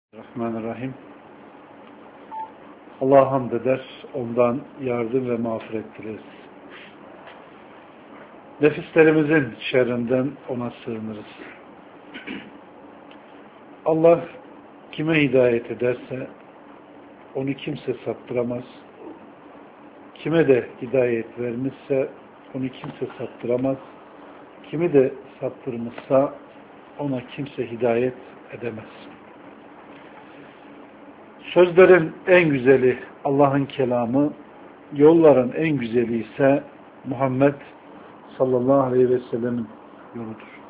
Bismillahirrahmanirrahim. Allah'a hamd eder, ondan yardım ve mağfiret dileriz. Nefislerimizin şerrinden ona sığınırız. Allah kime hidayet ederse onu kimse saptıramaz. Kime de hidayet vermişse onu kimse saptıramaz. Kimi de saptırmışsa ona kimse hidayet edemez. Sözlerin en güzeli Allah'ın kelamı, yolların en güzeli ise Muhammed sallallahu aleyhi ve sellemin yoludur.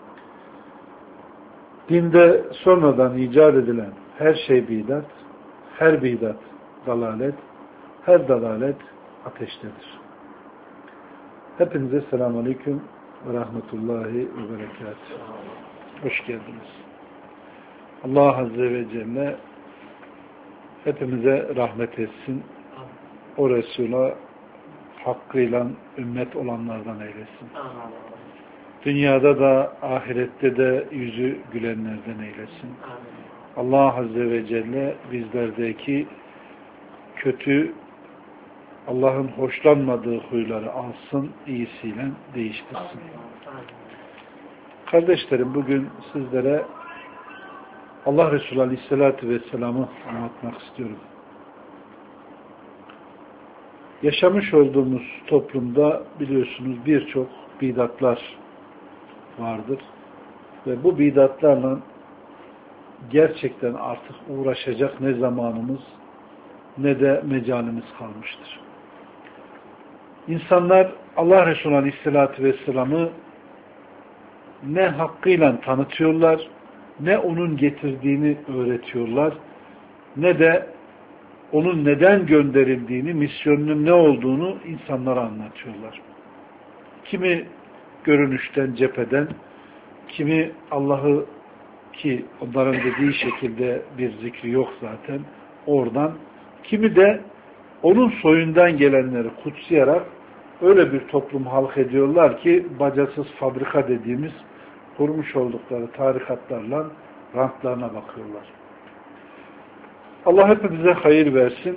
Dinde sonradan icat edilen her şey bidat, her bidat dalalet, her dalalet ateştedir. Hepinize selamun aleyküm ve rahmetullahi ve berekatuhu. Hoş geldiniz. Allah Azze ve Celle hepimize rahmet etsin. O Resul'a hakkıyla ümmet olanlardan eylesin. Dünyada da ahirette de yüzü gülenlerden eylesin. Allah Azze ve Celle bizlerdeki kötü, Allah'ın hoşlanmadığı huyları alsın, iyisiyle değiştirsin. Kardeşlerim, bugün sizlere Allah Resulü Aleyhisselatü Vesselam'ı anlatmak istiyorum. Yaşamış olduğumuz toplumda biliyorsunuz birçok bidatlar vardır. Ve bu bidatlarla gerçekten artık uğraşacak ne zamanımız ne de mecalimiz kalmıştır. İnsanlar Allah Resulü Aleyhisselatü Vesselam'ı ne hakkıyla tanıtıyorlar, ne onun getirdiğini öğretiyorlar, ne de onun neden gönderildiğini, misyonunun ne olduğunu insanlara anlatıyorlar. Kimi görünüşten, cepheden, kimi Allah'ı, ki onların dediği şekilde bir zikri yok zaten, oradan, kimi de onun soyundan gelenleri kutsayarak öyle bir toplum halk ediyorlar ki bacasız fabrika dediğimiz kurmuş oldukları tarikatlarla rantlarına bakıyorlar. Allah hepimize hayır versin,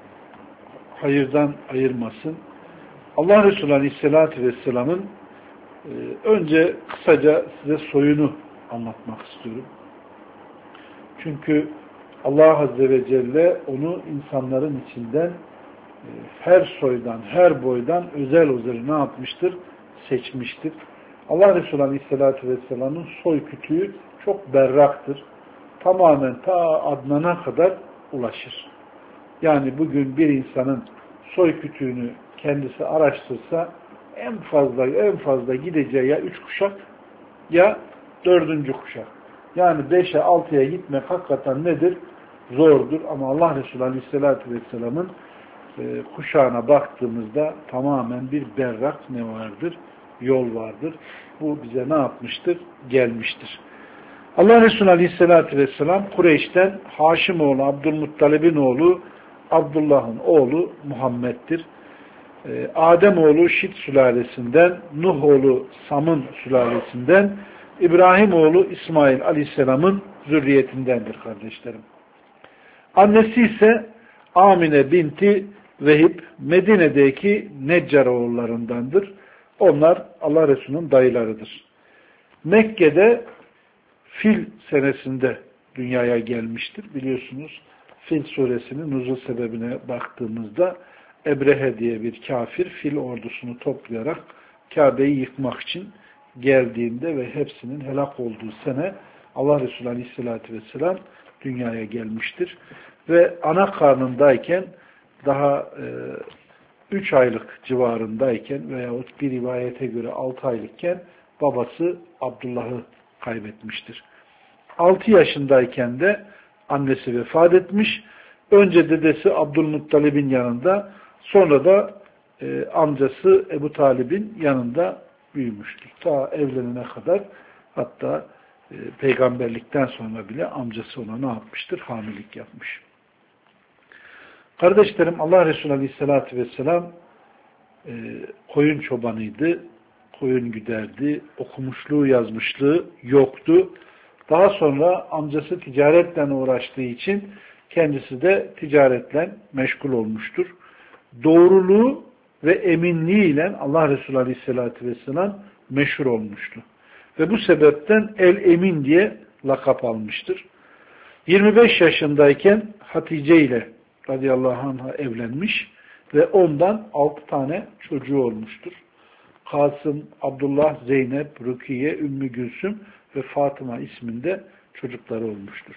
hayırdan ayırmasın. Allah Resulü Aleyhisselatü Vesselam'ın önce kısaca size soyunu anlatmak istiyorum. Çünkü Allah Azze ve Celle onu insanların içinden her soydan, her boydan özel ne yapmıştır? Seçmiştir. Allah Resulü Aleyhisselatü Vesselam'ın soy kütüğü çok berraktır. Tamamen ta Adnan'a kadar ulaşır. Yani bugün bir insanın soy kütüğünü kendisi araştırsa en fazla gideceği ya 3 kuşak ya 4. kuşak. Yani 5'e 6'ya gitmek hakikaten nedir? Zordur. Ama Allah Resulü Aleyhisselatü Vesselam'ın kuşağına baktığımızda tamamen bir berrak ne vardır? Yol vardır. Bu bize ne yapmıştır? Gelmiştir. Allah Resulü Aleyhisselatü Vesselam Kureyş'ten Haşim oğlu Abdülmuttalib'in oğlu Abdullah'ın oğlu Muhammed'dir. Adem oğlu Şit sülalesinden, Nuh oğlu Sam'ın sülalesinden, İbrahim oğlu İsmail Aleyhisselam'ın zürriyetindendir kardeşlerim. Annesi ise Amine binti Vehib, Medine'deki Neccar oğullarındandır. Onlar Allah Resulü'nün dayılarıdır. Mekke'de Fil senesinde dünyaya gelmiştir. Biliyorsunuz Fil suresinin nuzul sebebine baktığımızda Ebrehe diye bir kafir Fil ordusunu toplayarak Kabe'yi yıkmak için geldiğinde ve hepsinin helak olduğu sene Allah Resulü Aleyhisselatü Vesselam dünyaya gelmiştir. Ve ana karnındayken daha 3 aylık civarındayken veyahut bir rivayete göre 6 aylıkken babası Abdullah'ı kaybetmiştir. 6 yaşındayken de annesi vefat etmiş. Önce dedesi Abdülmuttalib'in yanında, sonra da amcası Ebu Talib'in yanında büyümüştür. Ta evlenene kadar, hatta peygamberlikten sonra bile amcası ona ne yapmıştır? Hamilelik yapmış. Kardeşlerim, Allah Resulü Aleyhisselatü Vesselam koyun çobanıydı. Koyun güderdi. Okumuşluğu, yazmışlığı yoktu. Daha sonra amcası ticaretle uğraştığı için kendisi de ticaretle meşgul olmuştur. Doğruluğu ve eminliğiyle Allah Resulü Aleyhisselatü Vesselam meşhur olmuştu. Ve bu sebepten El-Emin diye lakap almıştır. 25 yaşındayken Hatice ile radıyallahu anh'a evlenmiş ve ondan 6 tane çocuğu olmuştur. Kasım, Abdullah, Zeynep, Rukiye, Ümmü Gülsüm ve Fatıma isminde çocukları olmuştur.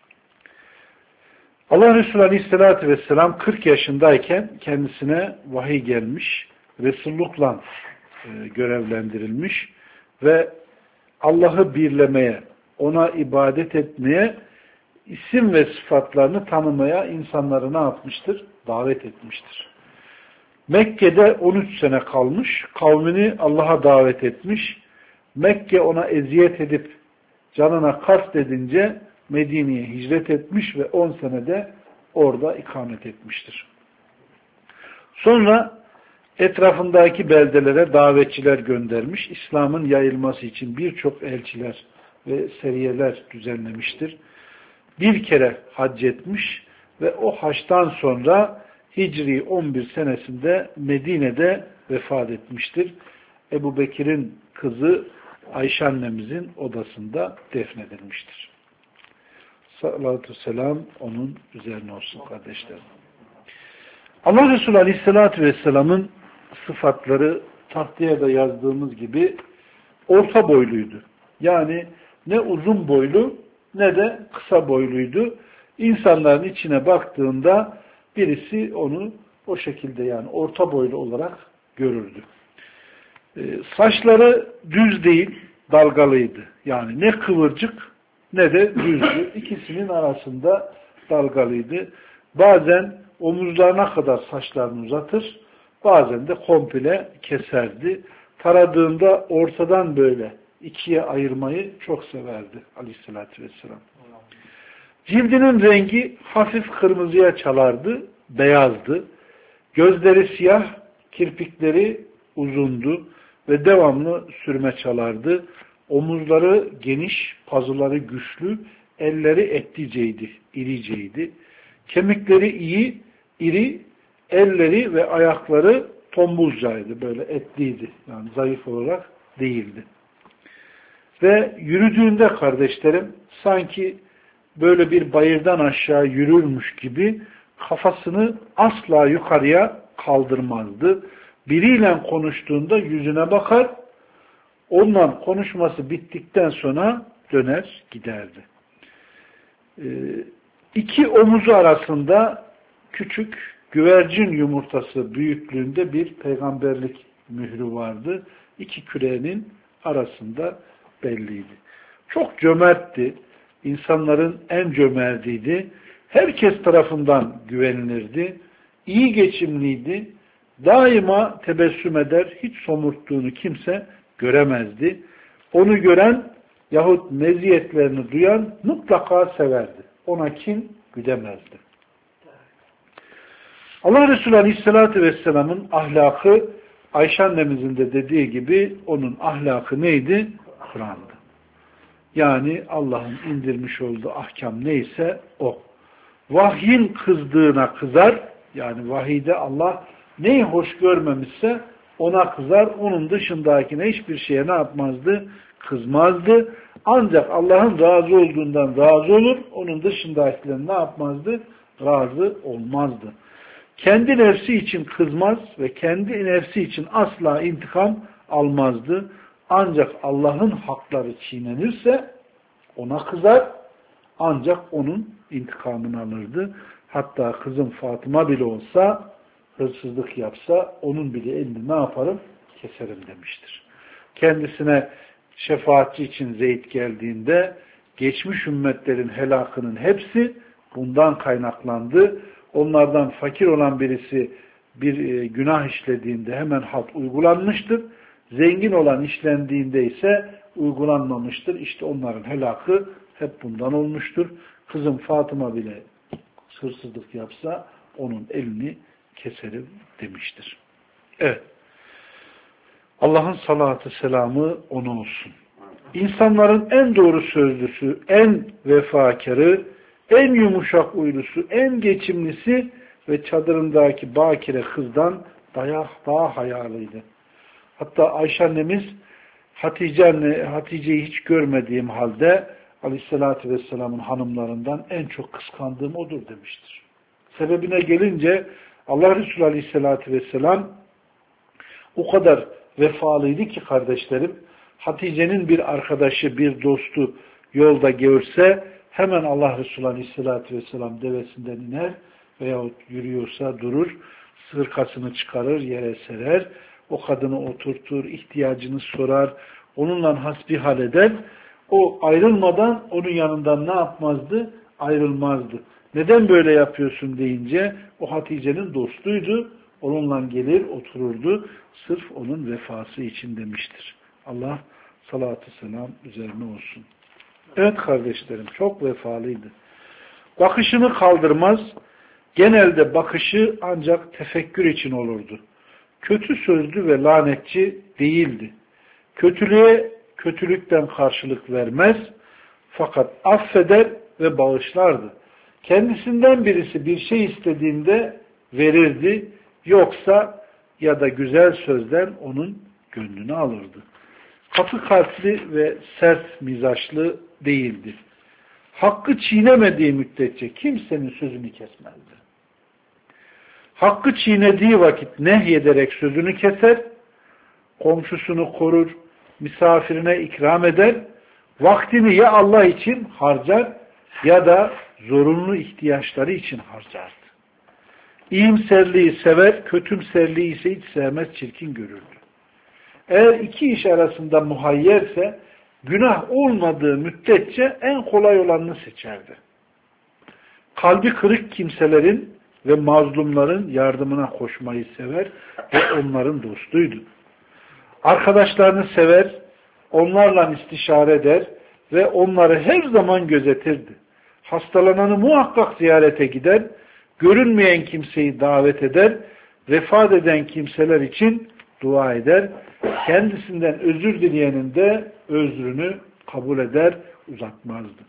Allah Resulü Aleyhisselatü Vesselam 40 yaşındayken kendisine vahiy gelmiş, Resullukla görevlendirilmiş ve Allah'ı birlemeye, ona ibadet etmeye, isim ve sıfatlarını tanımaya insanları ne yapmıştır? Davet etmiştir. Mekke'de 13 sene kalmış, kavmini Allah'a davet etmiş. Mekke ona eziyet edip canına kast edince Medine'ye hicret etmiş ve 10 senede orada ikamet etmiştir. Sonra etrafındaki beldelere davetçiler göndermiş. İslam'ın yayılması için birçok elçiler ve seriyeler düzenlemiştir. Bir kere hac etmiş ve o haçtan sonra Hicri 11 senesinde Medine'de vefat etmiştir. Ebu Bekir'in kızı Ayşe annemizin odasında defnedilmiştir. Salatü selam onun üzerine olsun kardeşlerim. Allah Resulü Aleyhisselatü Vesselam'ın sıfatları tahtaya da yazdığımız gibi orta boyluydu. Yani ne uzun boylu ne de kısa boyluydu. İnsanların içine baktığında birisi onu o şekilde yani orta boylu olarak görürdü. Saçları düz değil, dalgalıydı. Yani ne kıvırcık ne de düzdü. İkisinin arasında dalgalıydı. Bazen omuzlarına kadar saçlarını uzatır, bazen de komple keserdi. Taradığında ortadan böyle ikiye ayırmayı çok severdi Aleyhisselatü Vesselam. Cildinin rengi hafif kırmızıya çalardı, beyazdı. Gözleri siyah, kirpikleri uzundu ve devamlı sürme çalardı. Omuzları geniş, pazuları güçlü, elleri etliceydi, iriceydi. Kemikleri iyi, iri, elleri ve ayakları tombulcaydı, böyle etliydi. Yani zayıf olarak değildi. Ve yürüdüğünde kardeşlerim sanki böyle bir bayırdan aşağı yürürmüş gibi kafasını asla yukarıya kaldırmazdı. Biriyle konuştuğunda yüzüne bakar, onunla konuşması bittikten sonra döner giderdi. İki omuzu arasında küçük güvercin yumurtası büyüklüğünde bir peygamberlik mührü vardı. İki küreğinin arasında belliydi. Çok cömertti. İnsanların en cömertiydi. Herkes tarafından güvenilirdi. İyi geçimliydi. Daima tebessüm eder. Hiç somurttuğunu kimse göremezdi. Onu gören yahut meziyetlerini duyan mutlaka severdi. Ona kin güdemezdi. Allah Resulü Aleyhisselatü Vesselam'ın ahlakı Ayşe annemizin de dediği gibi onun ahlakı neydi? Kur'an'dı. Yani Allah'ın indirmiş olduğu ahkam neyse o. Vahyin kızdığına kızar. Yani vahide Allah neyi hoş görmemişse ona kızar. Onun dışındakine hiçbir şeye ne yapmazdı? Kızmazdı. Ancak Allah'ın razı olduğundan razı olur. Onun dışındakilerin ne yapmazdı? Razı olmazdı. Kendi nefsi için kızmaz ve kendi nefsi için asla intikam almazdı. Ancak Allah'ın hakları çiğnenirse ona kızar. Ancak onun intikamını alırdı. Hatta kızım Fatıma bile olsa hırsızlık yapsa onun bile elini ne yaparım? Keserim demiştir. Kendisine şefaatçi için Zeyd geldiğinde geçmiş ümmetlerin helakının hepsi bundan kaynaklandı. Onlardan fakir olan birisi bir günah işlediğinde hemen had uygulanmıştır. Zengin olan işlendiğinde ise uygulanmamıştır. İşte onların helakı hep bundan olmuştur. Kızım Fatıma bile hırsızlık yapsa onun elini keserim demiştir. Evet. Allah'ın salatı selamı ona olsun. İnsanların en doğru sözlüsü, en vefakarı, en yumuşak uylusu, en geçimlisi ve çadırındaki bakire kızdan daha hayalıydı. Hatta Ayşe annemiz Hatice'yi hiç görmediğim halde Aleyhisselatü Vesselam'ın hanımlarından en çok kıskandığım odur demiştir. Sebebine gelince Allah Resulü Aleyhisselatü Vesselam o kadar vefalıydı ki kardeşlerim, Hatice'nin bir arkadaşı, bir dostu yolda görse hemen Allah Resulü Aleyhisselatü Vesselam devesinden iner veyahut yürüyorsa durur, sırkasını çıkarır, yere serer, o kadını oturtur, ihtiyacını sorar, onunla hasbihal eder. O ayrılmadan onun yanından ne yapmazdı? Ayrılmazdı. Neden böyle yapıyorsun deyince o Hatice'nin dostuydu. Onunla gelir otururdu. Sırf onun vefası için demiştir. Allah salatü selam üzerine olsun. Evet kardeşlerim, çok vefalıydı. Bakışını kaldırmaz. Genelde bakışı ancak tefekkür için olurdu. Kötü sözlü ve lanetçi değildi. Kötülüğe kötülükten karşılık vermez. Fakat affeder ve bağışlardı. Kendisinden birisi bir şey istediğinde verirdi. Yoksa ya da güzel sözden onun gönlünü alırdı. Katı kalpli ve sert mizaçlı değildi. Hakkı çiğnemediği müddetçe kimsenin sözünü kesmezdi. Hakkı çiğnediği vakit nehyederek sözünü keser, komşusunu korur, misafirine ikram eder, vaktini ya Allah için harcar ya da zorunlu ihtiyaçları için harcardı. İyimserliği sever, kötümserliği ise hiç sevmez, çirkin görürdü. Eğer iki iş arasında muhayyerse, günah olmadığı müddetçe en kolay olanını seçerdi. Kalbi kırık kimselerin ve mazlumların yardımına koşmayı sever ve onların dostuydu. Arkadaşlarını sever, onlarla istişare eder ve onları her zaman gözetirdi. Hastalananı muhakkak ziyarete gider, görünmeyen kimseyi davet eder, vefat eden kimseler için dua eder, kendisinden özür dileyenin de özrünü kabul eder, uzatmazdı.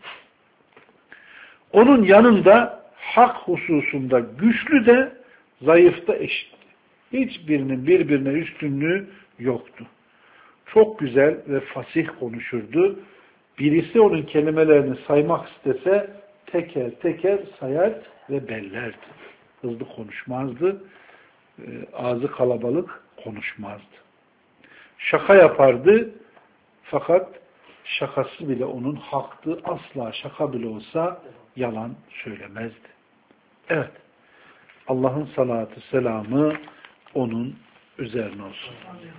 Onun yanında hak hususunda güçlü de zayıf da eşitti. Hiçbirinin birbirine üstünlüğü yoktu. Çok güzel ve fasih konuşurdu. Birisi onun kelimelerini saymak istese teker teker sayar ve bellerdi. Hızlı konuşmazdı. Ağzı kalabalık konuşmazdı. Şaka yapardı fakat şakası bile onun haktı. Asla şaka bile olsa yalan söylemezdi. Evet. Allah'ın salatı selamı onun üzerine olsun.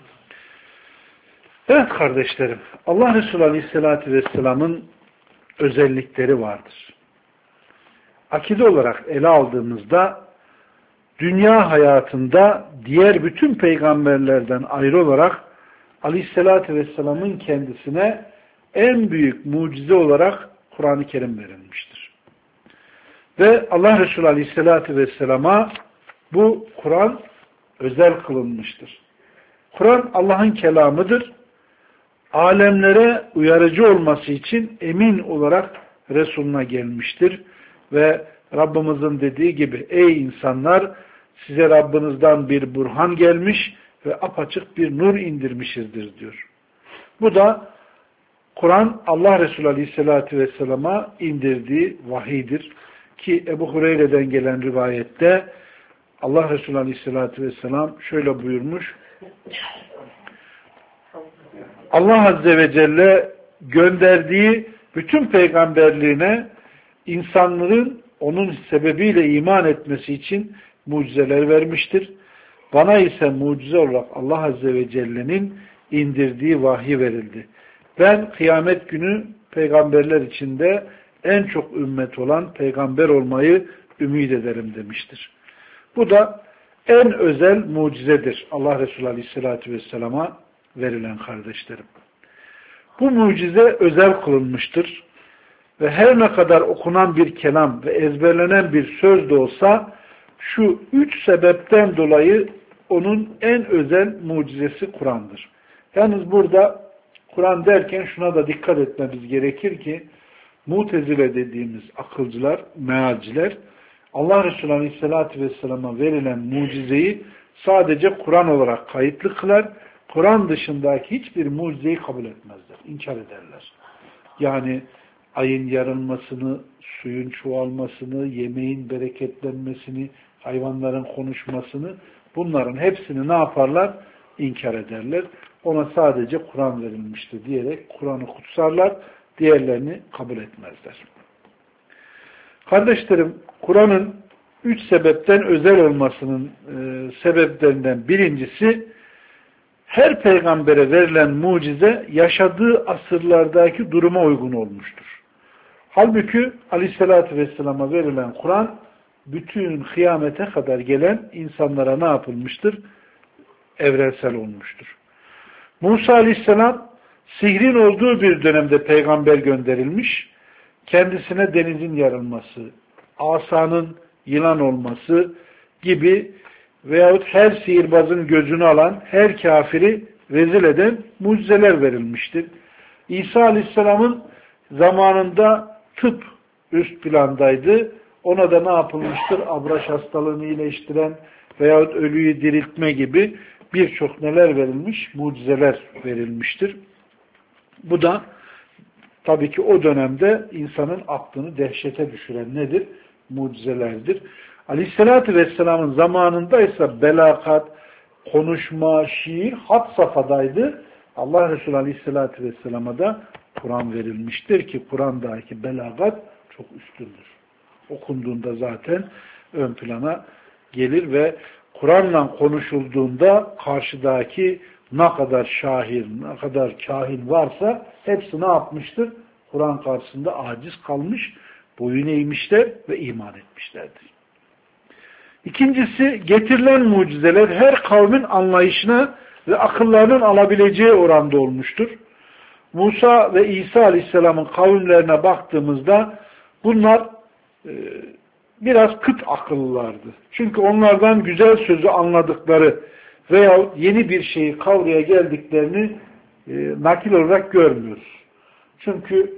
Evet kardeşlerim, Allah Resulü Aleyhisselatü Vesselam'ın özellikleri vardır. Akide olarak ele aldığımızda dünya hayatında diğer bütün peygamberlerden ayrı olarak Aleyhisselatü Vesselam'ın kendisine en büyük mucize olarak Kur'an-ı Kerim verilmiştir. Ve Allah Resulü Aleyhisselatü Vesselam'a bu Kur'an özel kılınmıştır. Kur'an Allah'ın kelamıdır. Alemlere uyarıcı olması için emin olarak Resuluna gelmiştir. Ve Rabbimizin dediği gibi ey insanlar size Rabbinizden bir burhan gelmiş ve apaçık bir nur indirmişizdir diyor. Bu da Kur'an Allah Resulü Aleyhisselatü Vesselam'a indirdiği vahiydir. Ki Ebu Hureyre'den gelen rivayette Allah Resulü Aleyhisselatü Vesselam şöyle buyurmuş. Allah Azze ve Celle gönderdiği bütün peygamberliğine insanların onun sebebiyle iman etmesi için mucizeler vermiştir. Bana ise mucize olarak Allah Azze ve Celle'nin indirdiği vahiy verildi. Ben kıyamet günü peygamberler içinde en çok ümmet olan peygamber olmayı ümit ederim demiştir. Bu da en özel mucizedir Allah Resulü Aleyhisselatü Vesselam'a verilen kardeşlerim. Bu mucize özel kılınmıştır. Ve her ne kadar okunan bir kelam ve ezberlenen bir söz de olsa şu 3 sebepten dolayı onun en özel mucizesi Kur'an'dır. Yalnız burada Kur'an derken şuna da dikkat etmemiz gerekir ki Mutezile dediğimiz akılcılar, mealciler Allah Resulü Aleyhisselatü Vesselam'a verilen mucizeyi sadece Kur'an olarak kayıtlı kılar. Kur'an dışındaki hiçbir mucizeyi kabul etmezler, inkar ederler. Yani ayın yarılmasını, suyun çoğalmasını, yemeğin bereketlenmesini, hayvanların konuşmasını, bunların hepsini ne yaparlar? İnkar ederler. Ona sadece Kur'an verilmişti diyerek Kur'an'ı kutsarlar, diğerlerini kabul etmezler. Kardeşlerim, Kur'an'ın 3 sebepten özel olmasının sebeplerinden birincisi, her peygambere verilen mucize yaşadığı asırlardaki duruma uygun olmuştur. Halbuki Aleyhisselatü Vesselam'a verilen Kur'an bütün kıyamete kadar gelen insanlara ne yapılmıştır? Evrensel olmuştur. Musa Aleyhisselam sihrin olduğu bir dönemde peygamber gönderilmiş, kendisine denizin yarılması, asanın yılan olması gibi veyahut her sihirbazın gözünü alan, her kafiri rezil eden mucizeler verilmiştir. İsa Aleyhisselam'ın zamanında tıp üst plandaydı. Ona da ne yapılmıştır? Abraş hastalığını iyileştiren veyahut ölüyü diriltme gibi birçok neler verilmiş? Mucizeler verilmiştir. Bu da tabii ki o dönemde insanın aklını dehşete düşüren nedir? Mucizelerdir. Aleyhisselatü Vesselam'ın zamanında ise belagat, konuşma, şiir had safhadaydı. Allah Resulü Aleyhisselatü Vesselam'a da Kur'an verilmiştir ki Kur'an'daki belagat çok üstündür. Okunduğunda zaten ön plana gelir ve Kur'an'la konuşulduğunda karşıdaki ne kadar şair, ne kadar kahin varsa hepsi ne yapmıştır? Kur'an karşısında aciz kalmış, boyun eğmişler ve iman etmişlerdir. İkincisi, getirilen mucizeler her kavmin anlayışına ve akıllarının alabileceği oranda olmuştur. Musa ve İsa Aleyhisselam'ın kavimlerine baktığımızda bunlar biraz kıt akıllılardı. Çünkü onlardan güzel sözü anladıkları veyahut yeni bir şeyi kavraya geldiklerini nakil olarak görmüyoruz. Çünkü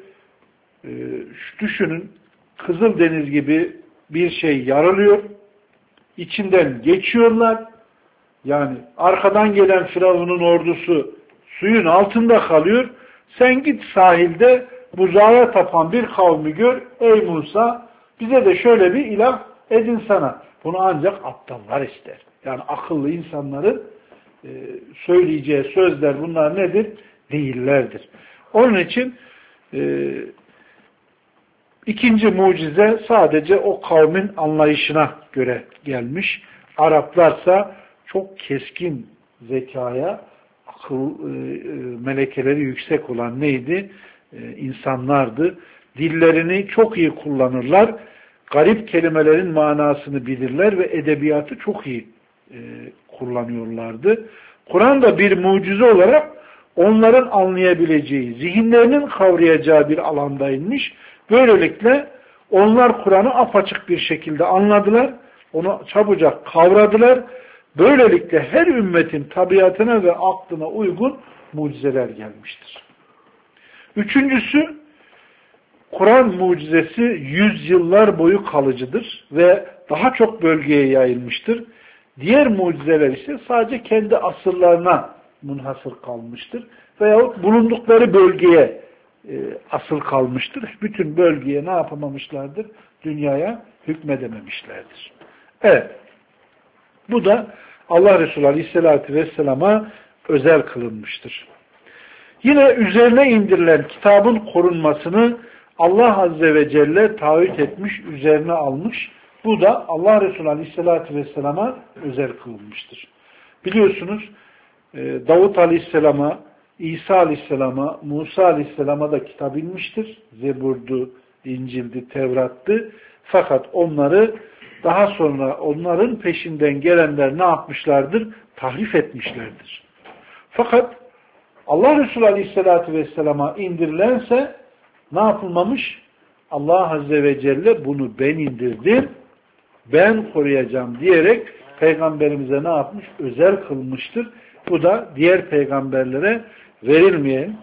düşünün, Kızıldeniz gibi bir şey yarılıyor, içinden geçiyorlar, yani arkadan gelen Firavun'un ordusu suyun altında kalıyor, sen git sahilde buzağa tapan bir kavmi gör, ey Musa bize de şöyle bir ilah edin sana. Bunu ancak aptallar ister. Yani akıllı insanların söyleyeceği sözler bunlar nedir? Değillerdir. Onun için ikinci mucize sadece o kavmin anlayışına göre gelmiş. Araplarsa çok keskin zekaya, akıl melekeleri yüksek olan neydi? İnsanlardı. Dillerini çok iyi kullanırlar. Garip kelimelerin manasını bilirler ve edebiyatı çok iyi kullanıyorlardı. Kur'an da bir mucize olarak onların anlayabileceği, zihinlerinin kavrayacağı bir alandaymış. Böylelikle onlar Kur'an'ı apaçık bir şekilde anladılar, onu çabucak kavradılar. Böylelikle her ümmetin tabiatına ve aklına uygun mucizeler gelmiştir. Üçüncüsü, Kur'an mucizesi yüzyıllar boyu kalıcıdır ve daha çok bölgeye yayılmıştır. Diğer mucizeler ise sadece kendi asırlarına münhasır kalmıştır. Veyahut bulundukları bölgeye asıl kalmıştır. Bütün bölgeye ne yapamamışlardır? Dünyaya hükmedememişlerdir. Evet. Bu da Allah Resulü Aleyhisselatü Vesselam'a özel kılınmıştır. Yine üzerine indirilen kitabın korunmasını Allah Azze ve Celle taahhüt etmiş, üzerine almış. Bu da Allah Resulü Aleyhisselatü Vesselam'a özel kılınmıştır. Biliyorsunuz Davut Aleyhisselam'a, İsa Aleyhisselam'a, Musa Aleyhisselam'a da kitap inmiştir. Zebur'du, İncil'di, Tevrat'tı. Fakat onları daha sonra onların peşinden gelenler ne yapmışlardır? Tahrif etmişlerdir. Fakat Allah Resulü Aleyhisselatü Vesselam'a indirilense ne yapılmamış? Allah Azze ve Celle bunu ben indirdim, ben koruyacağım diyerek peygamberimize ne yapmış? Özel kılmıştır. Bu da diğer peygamberlere verilmeyen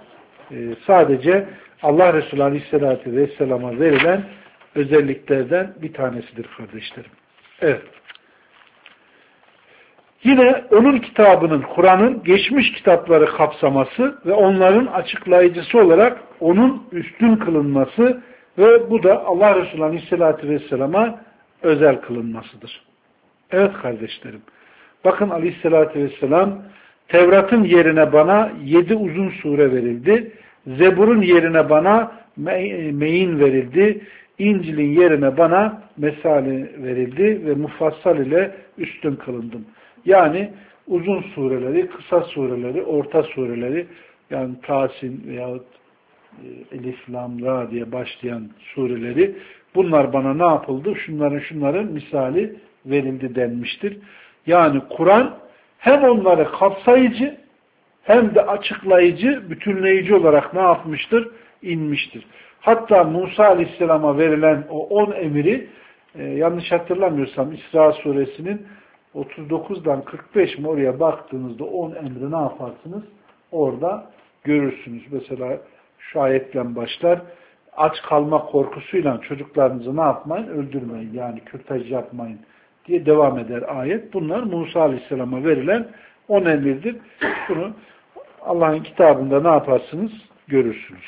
sadece Allah Resulü Aleyhisselatü Vesselam'a verilen özelliklerden bir tanesidir kardeşlerim. Evet. Yine onun kitabının, Kur'an'ın geçmiş kitapları kapsaması ve onların açıklayıcısı olarak onun üstün kılınması ve bu da Allah Resulü Aleyhisselatü Vesselam'a özel kılınmasıdır. Evet kardeşlerim. Bakın Aleyhisselatü Vesselam Tevrat'ın yerine bana 7 uzun sure verildi. Zebur'un yerine bana meyin verildi. İncil'in yerine bana mesali verildi ve mufassal ile üstün kılındım. Yani uzun sureleri, kısa sureleri, orta sureleri, yani Tasin veyahut Elif, Lam, Ra diye başlayan sureleri, bunlar bana ne yapıldı? Şunların misali verildi denmiştir. Yani Kur'an hem onları kapsayıcı hem de açıklayıcı, bütünleyici olarak ne yapmıştır? İnmiştir. Hatta Musa Aleyhisselam'a verilen o 10 emiri, yanlış hatırlamıyorsam İsra suresinin 39'dan 45 mi, oraya baktığınızda 10 emri ne yaparsınız? Orada görürsünüz. Mesela şu ayetle başlar. Aç kalma korkusuyla çocuklarınızı ne yapmayın? Öldürmeyin. Yani kürtaj yapmayın diye devam eder ayet. Bunlar Musa Aleyhisselam'a verilen 10 emirdir. Bunu Allah'ın kitabında ne yaparsınız? Görürsünüz.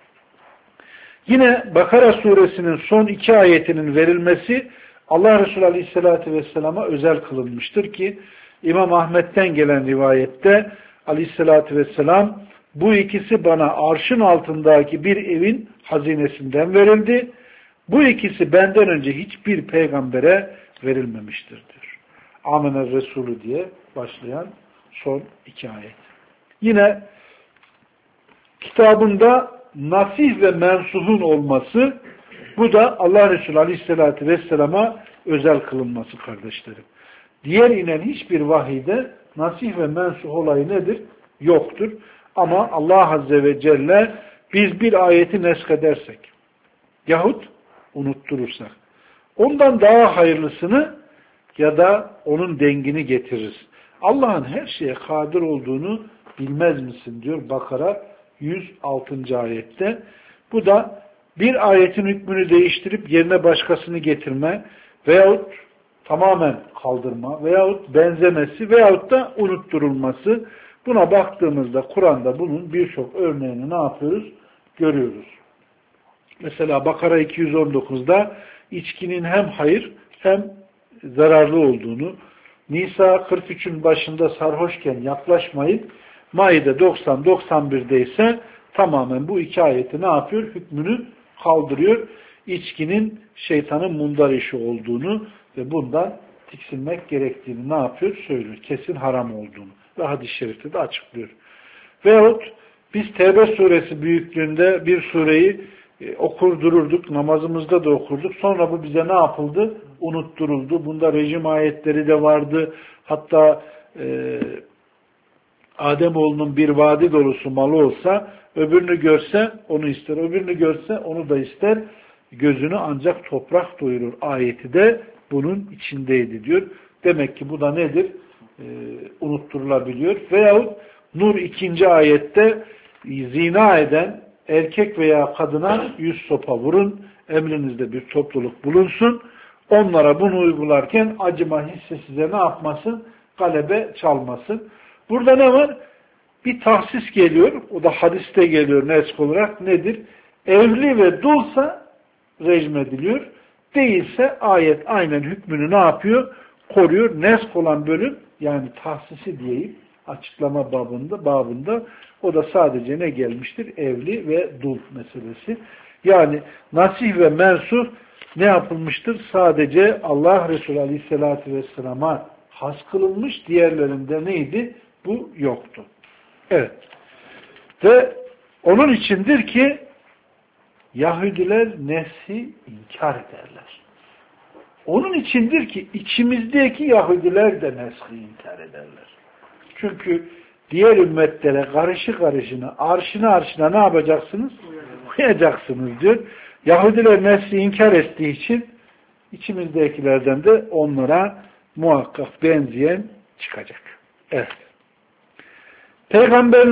Yine Bakara suresinin son 2 ayetinin verilmesi Allah Resulü Aleyhisselatü Vesselam'a özel kılınmıştır ki İmam Ahmet'ten gelen rivayette Aleyhisselatü Vesselam bu ikisi bana arşın altındaki bir evin hazinesinden verildi. Bu ikisi benden önce hiçbir peygambere verilmemiştir diyor. Amener Resulü diye başlayan son 2 ayet. Yine kitabında nasih ve mensuhun olması, bu da Allah Resulü Aleyhisselatü Vesselam'a özel kılınması kardeşlerim. Diğer inen hiçbir vahiyde nasih ve mensuh olayı nedir? Yoktur. Ama Allah Azze ve Celle biz bir ayeti neskedersek yahut unutturursak ondan daha hayırlısını ya da onun dengini getiririz. Allah'ın her şeye kadir olduğunu bilmez misin diyor Bakara 106. ayette. Bu da bir ayetin hükmünü değiştirip yerine başkasını getirme veyahut tamamen kaldırma veyahut benzemesi veyahut da unutturulması. Buna baktığımızda Kur'an'da bunun birçok örneğini ne yapıyoruz? Görüyoruz. Mesela Bakara 219'da içkinin hem hayır hem zararlı olduğunu, Nisa 43'ün başında sarhoşken yaklaşmayın, Maide 90-91'de ise tamamen bu 2 ayeti ne yapıyor? Hükmünü kaldırıyor. İçkinin şeytanın mundar işi olduğunu ve bundan tiksinmek gerektiğini ne yapıyor? Söylüyor. Kesin haram olduğunu. Ve hadis-i şerifte de açıklıyor. Veyahut biz Tevbe suresi büyüklüğünde bir sureyi okurdururduk. Namazımızda da okurduk. Sonra bu bize ne yapıldı? Unutturuldu. Bunda rejim ayetleri de vardı. Hatta Ademoğlunun bir vadi dolusu malı olsa öbürünü görse onu ister. Öbürünü görse onu da ister. Gözünü ancak toprak doyurur. Ayeti de bunun içindeydi diyor. Demek ki bu da nedir? Unutturulabiliyor. Veyahut Nur 2. ayette zina eden erkek veya kadına 100 sopa vurun. Emrinizde bir topluluk bulunsun. Onlara bunu uygularken acıma hissi size ne yapmasın? Galebe çalmasın. Burada ne var? Bir tahsis geliyor. O da hadiste geliyor nesk olarak. Nedir? Evli ve dulsa rejim ediliyor. Değilse ayet aynen hükmünü ne yapıyor? Koruyor. Nesk olan bölüm yani tahsisi diyeyim açıklama babında o da sadece ne gelmiştir? Evli ve dul meselesi. Yani nasih ve mensuh ne yapılmıştır? Sadece Allah Resulü Aleyhisselatü Vesselam'a has kılınmış. Diğerlerinde neydi? Bu yoktu. Evet. Ve onun içindir ki Yahudiler neshi inkar ederler. Onun içindir ki içimizdeki Yahudiler de neshi inkar ederler. Çünkü diğer ümmetlere karışına arşına ne yapacaksınız? Uyacaksınız diyor. Yahudiler neshi inkar ettiği için içimizdekilerden de onlara muhakkak benzeyen çıkacak. Evet. Peygamberlerin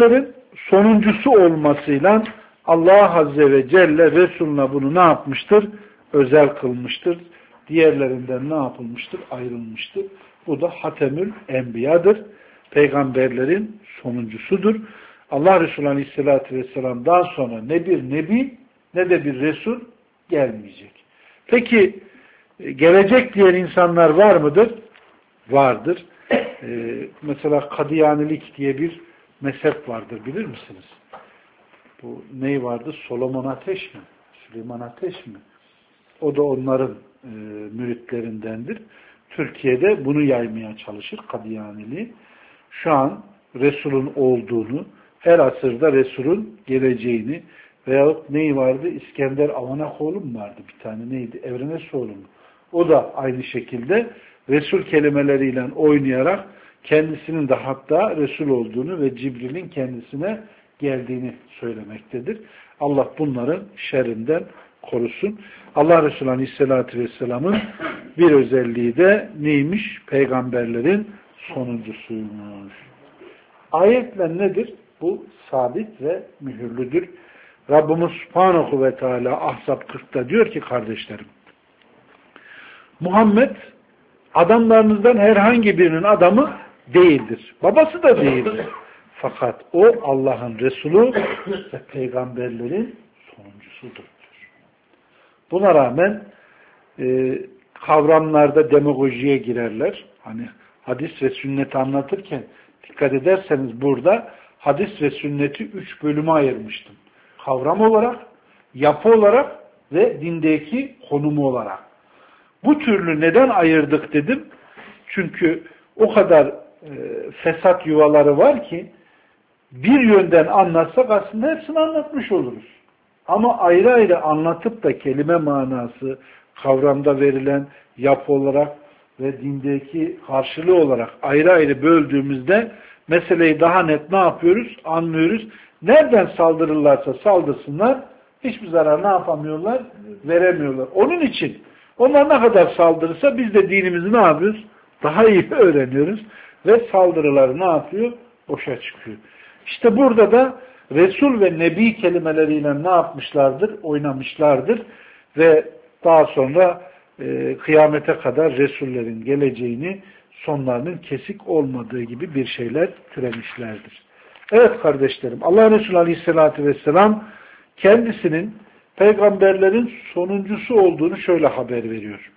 sonuncusu olmasıyla Allah Azze ve Celle Resulüne bunu ne yapmıştır? Özel kılmıştır. Diğerlerinden ne yapılmıştır? Ayrılmıştır. Bu da Hatemül Enbiya'dır. Peygamberlerin sonuncusudur. Allah Resulü Aleyhisselatü Vesselam'dan sonra ne bir nebi ne de bir Resul gelmeyecek. Peki gelecek diyen insanlar var mıdır? Vardır. Mesela Kadıyanilik diye bir mezhep vardır, bilir misiniz? Bu ney vardı? Solomon Ateş mi? Süleyman Ateş mi? O da onların müritlerindendir. Türkiye'de bunu yaymaya çalışır, Kadiyaniliği. Şu an Resul'ün olduğunu, her asırda Resul'ün geleceğini veyahut neyi vardı? İskender Avanakoğlu mu vardı? Bir tane neydi? Evrenesoğlu mu? O da aynı şekilde Resul kelimeleriyle oynayarak kendisinin de hatta Resul olduğunu ve Cibril'in kendisine geldiğini söylemektedir. Allah bunların şerrinden korusun. Allah Resulü Aleyhisselatü Vesselam'ın bir özelliği de neymiş? Peygamberlerin sonuncusuymuş. Ayetle nedir? Bu sabit ve mühürlüdür. Rabbimiz Subhanahu ve Teala Ahzab 40'ta diyor ki kardeşlerim, Muhammed adamlarınızdan herhangi birinin adamı değildir. Babası da değildir. Fakat o Allah'ın Resulü ve peygamberlerin sonuncusudur. Buna rağmen kavramlarda demagojiye girerler. Hani hadis ve sünneti anlatırken dikkat ederseniz burada hadis ve sünneti 3 bölüme ayırmıştım. Kavram olarak, yapı olarak ve dindeki konumu olarak. Bu türlü neden ayırdık dedim. Çünkü o kadar fesat yuvaları var ki bir yönden anlatsak aslında hepsini anlatmış oluruz. Ama ayrı ayrı anlatıp da kelime manası, kavramda verilen yapı olarak ve dindeki karşılığı olarak ayrı ayrı böldüğümüzde meseleyi daha net ne yapıyoruz? Anlıyoruz. Nereden saldırırlarsa saldırsınlar, hiçbir zarar ne yapamıyorlar? Veremiyorlar. Onun için onlar ne kadar saldırırsa biz de dinimizi ne yapıyoruz? Daha iyi öğreniyoruz. Ve saldırıları ne yapıyor? Boşa çıkıyor. İşte burada da Resul ve Nebi kelimeleriyle ne yapmışlardır? Oynamışlardır. Ve daha sonra kıyamete kadar Resullerin geleceğini, sonlarının kesik olmadığı gibi bir şeyler türemişlerdir. Evet kardeşlerim, Allah Resulü Aleyhisselatü Vesselam kendisinin peygamberlerin sonuncusu olduğunu şöyle haber veriyor.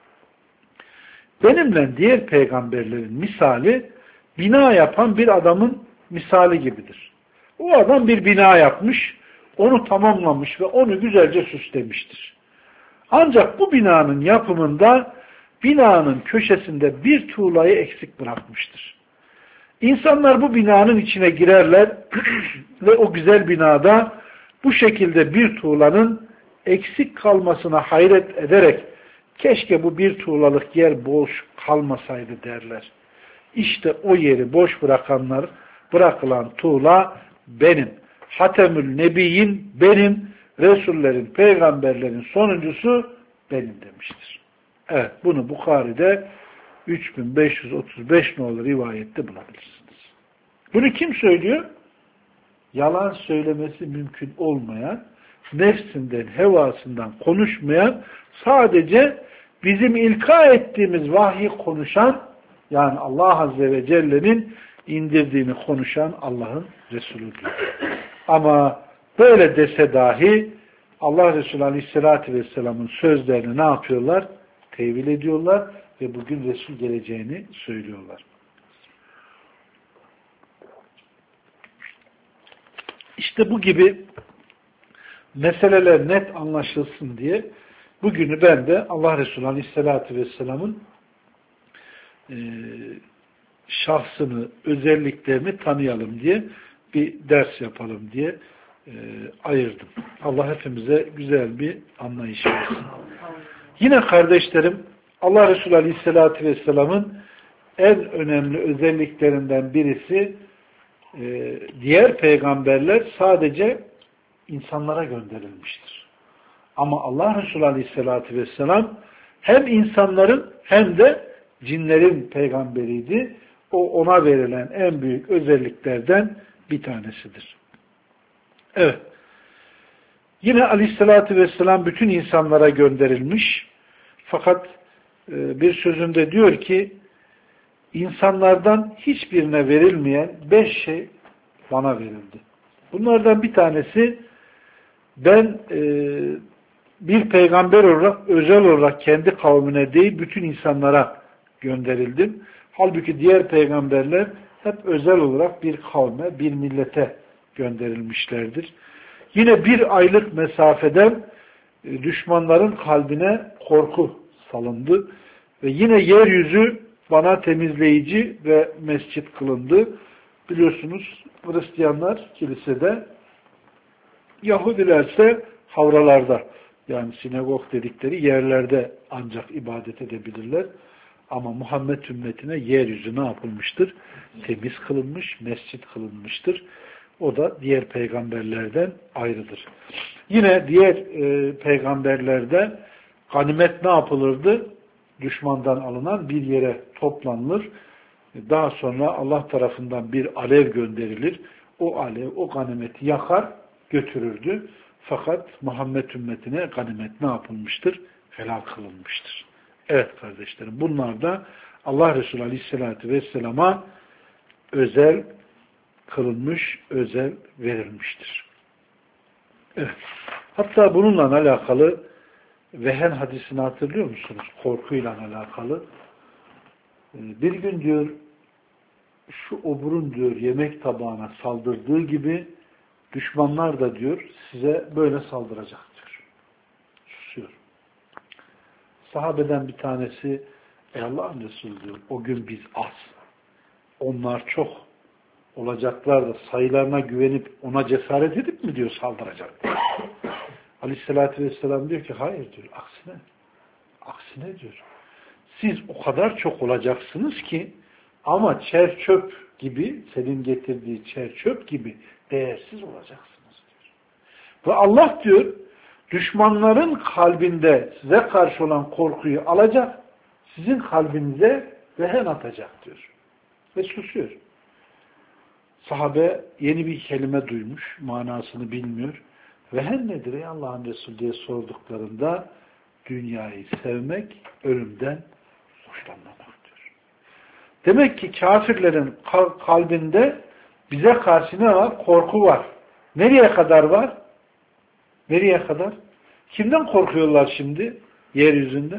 Benimle diğer peygamberlerin misali bina yapan bir adamın misali gibidir. O adam bir bina yapmış, onu tamamlamış ve onu güzelce süslemiştir. Ancak bu binanın yapımında binanın köşesinde bir tuğlayı eksik bırakmıştır. İnsanlar bu binanın içine girerler ve o güzel binada bu şekilde bir tuğlanın eksik kalmasına hayret ederek keşke bu bir tuğlalık yer boş kalmasaydı derler. İşte o yeri boş bırakılan tuğla benim. Hatemül Nebiyin benim, Resullerin, peygamberlerin sonuncusu benim demiştir. Evet, bunu Bukhari'de 3535 nolu rivayette bulabilirsiniz. Bunu kim söylüyor? Yalan söylemesi mümkün olmayan, nefsinden, hevasından konuşmayan, sadece bizim ilka ettiğimiz vahyi konuşan, yani Allah Azze ve Celle'nin indirdiğini konuşan Allah'ın Resulüdür. Ama böyle dese dahi Allah Resulü Aleyhisselatü Vesselam'ın sözlerini ne yapıyorlar? Tevil ediyorlar ve bugün Resul geleceğini söylüyorlar. İşte bu gibi meseleler net anlaşılsın diye bugünü ben de Allah Resulü Aleyhisselatü Vesselam'ın şahsını, özelliklerini tanıyalım diye bir ders yapalım diye ayırdım. Allah hepimize güzel bir anlayış versin. Yine kardeşlerim, Allah Resulü Aleyhisselatü Vesselam'ın en önemli özelliklerinden birisi diğer peygamberler sadece insanlara gönderilmiştir. Ama Allah Resulü Aleyhisselatü Vesselam hem insanların hem de cinlerin peygamberiydi. O ona verilen en büyük özelliklerden bir tanesidir. Evet. Yine Aleyhisselatü Vesselam bütün insanlara gönderilmiş. Fakat bir sözünde diyor ki insanlardan hiçbirine verilmeyen 5 şey bana verildi. Bunlardan bir tanesi ben bir peygamber olarak özel olarak kendi kavmine değil bütün insanlara gönderildim. Halbuki diğer peygamberler hep özel olarak bir kavme, bir millete gönderilmişlerdir. Yine bir aylık mesafeden düşmanların kalbine korku salındı. Ve yine yeryüzü bana temizleyici ve mescit kılındı. Biliyorsunuz Hristiyanlar kilisede, Yahudilerse havralarda, yani sinagog dedikleri yerlerde ancak ibadet edebilirler. Ama Muhammed ümmetine yeryüzü ne yapılmıştır? Temiz kılınmış, mescit kılınmıştır. O da diğer peygamberlerden ayrıdır. Yine diğer peygamberlerde ganimet ne yapılırdı? Düşmandan alınan bir yere toplanılır. Daha sonra Allah tarafından bir alev gönderilir. O alev o ganimeti yakar, götürürdü. Fakat Muhammed ümmetine ganimet ne yapılmıştır? Helal kılınmıştır. Evet kardeşlerim, bunlar da Allah Resulü Aleyhisselatü Vesselam'a özel kılınmış, özel verilmiştir. Evet. Hatta bununla alakalı Vehen hadisini hatırlıyor musunuz? Korkuyla alakalı. Bir gün diyor, şu oburun diyor yemek tabağına saldırdığı gibi düşmanlar da diyor size böyle saldıracak diyor. Susuyor. Sahabeden bir tanesi ey Allah'ın Resulü diyor, o gün biz az. Onlar çok olacaklar da sayılarına güvenip ona cesaret edip mi diyor saldıracaklar. Aleyhissalatü Vesselam diyor ki hayır diyor, aksine. Aksine diyor. Siz o kadar çok olacaksınız ki ama çer çöp gibi, senin getirdiği çer çöp gibi değersiz olacaksınız diyor. Ve Allah diyor düşmanların kalbinde size karşı olan korkuyu alacak, sizin kalbinize vehen atacak diyor. Ve susuyor. Sahabe yeni bir kelime duymuş, manasını bilmiyor. Vehen nedir ey Allah'ın Resulü diye sorduklarında dünyayı sevmek, ölümden hoşlanmamaktır. Demek ki kafirlerin kalbinde bize karşı ne var? Korku var. Nereye kadar var? Nereye kadar? Kimden korkuyorlar şimdi? Yeryüzünde.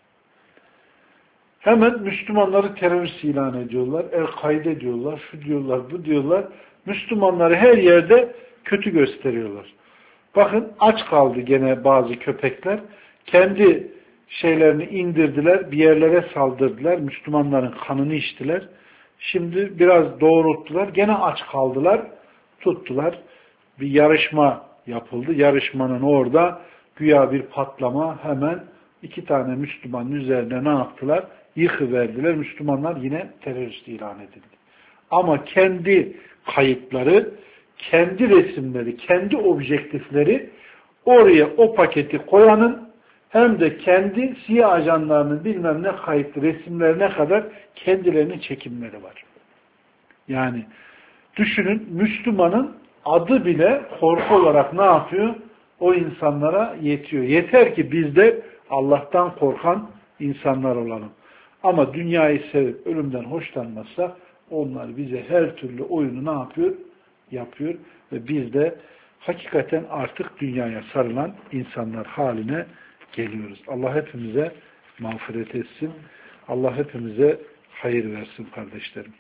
Hemen Müslümanları terörist ilan ediyorlar. El-Kaide diyorlar. Şu diyorlar, bu diyorlar. Müslümanları her yerde kötü gösteriyorlar. Bakın aç kaldı gene bazı köpekler. Kendi şeylerini indirdiler. Bir yerlere saldırdılar. Müslümanların kanını içtiler. Şimdi biraz doğrulttular. Gene aç kaldılar. Tuttular. Bir yarışma yapıldı. Yarışmanın orada güya bir patlama, hemen 2 tane Müslümanın üzerine ne yaptılar? Yıkıverdiler. Müslümanlar yine terörist ilan edildi. Ama kendi kayıtları, kendi resimleri, kendi objektifleri oraya o paketi koyanın hem de kendi siyah ajanlarının bilmem ne kayıtlı resimlerine kadar kendilerinin çekimleri var. Yani düşünün, Müslümanın adı bile korku olarak ne yapıyor? O insanlara yetiyor. Yeter ki biz de Allah'tan korkan insanlar olalım. Ama dünyayı sevip ölümden hoşlanmazsa onlar bize her türlü oyunu ne yapıyor? Yapıyor. Ve biz de hakikaten artık dünyaya sarılan insanlar haline geliyoruz. Allah hepimize mağfiret etsin. Allah hepimize hayır versin kardeşlerim.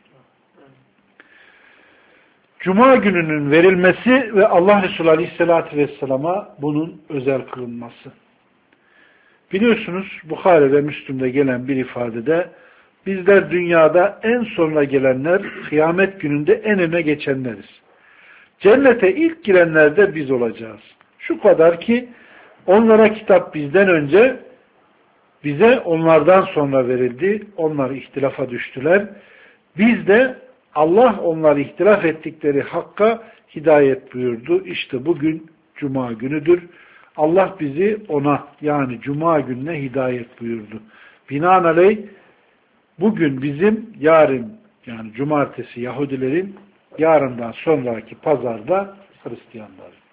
Cuma gününün verilmesi ve Allah Resulü Aleyhisselatü Vesselam'a bunun özel kılınması. Biliyorsunuz Bukhari ve Müslim'de gelen bir ifadede bizler dünyada en sonra gelenler, kıyamet gününde en öne geçenleriz. Cennete ilk girenler de biz olacağız. Şu kadar ki onlara kitap bizden önce, bize onlardan sonra verildi. Onlar ihtilafa düştüler. Biz de Allah onları ihtilaf ettikleri hakka hidayet buyurdu. İşte bugün Cuma günüdür. Allah bizi ona, yani Cuma gününe hidayet buyurdu. Binaenaleyh bugün bizim, yarın yani cumartesi Yahudilerin, yarından sonraki pazarda Hristiyanlar.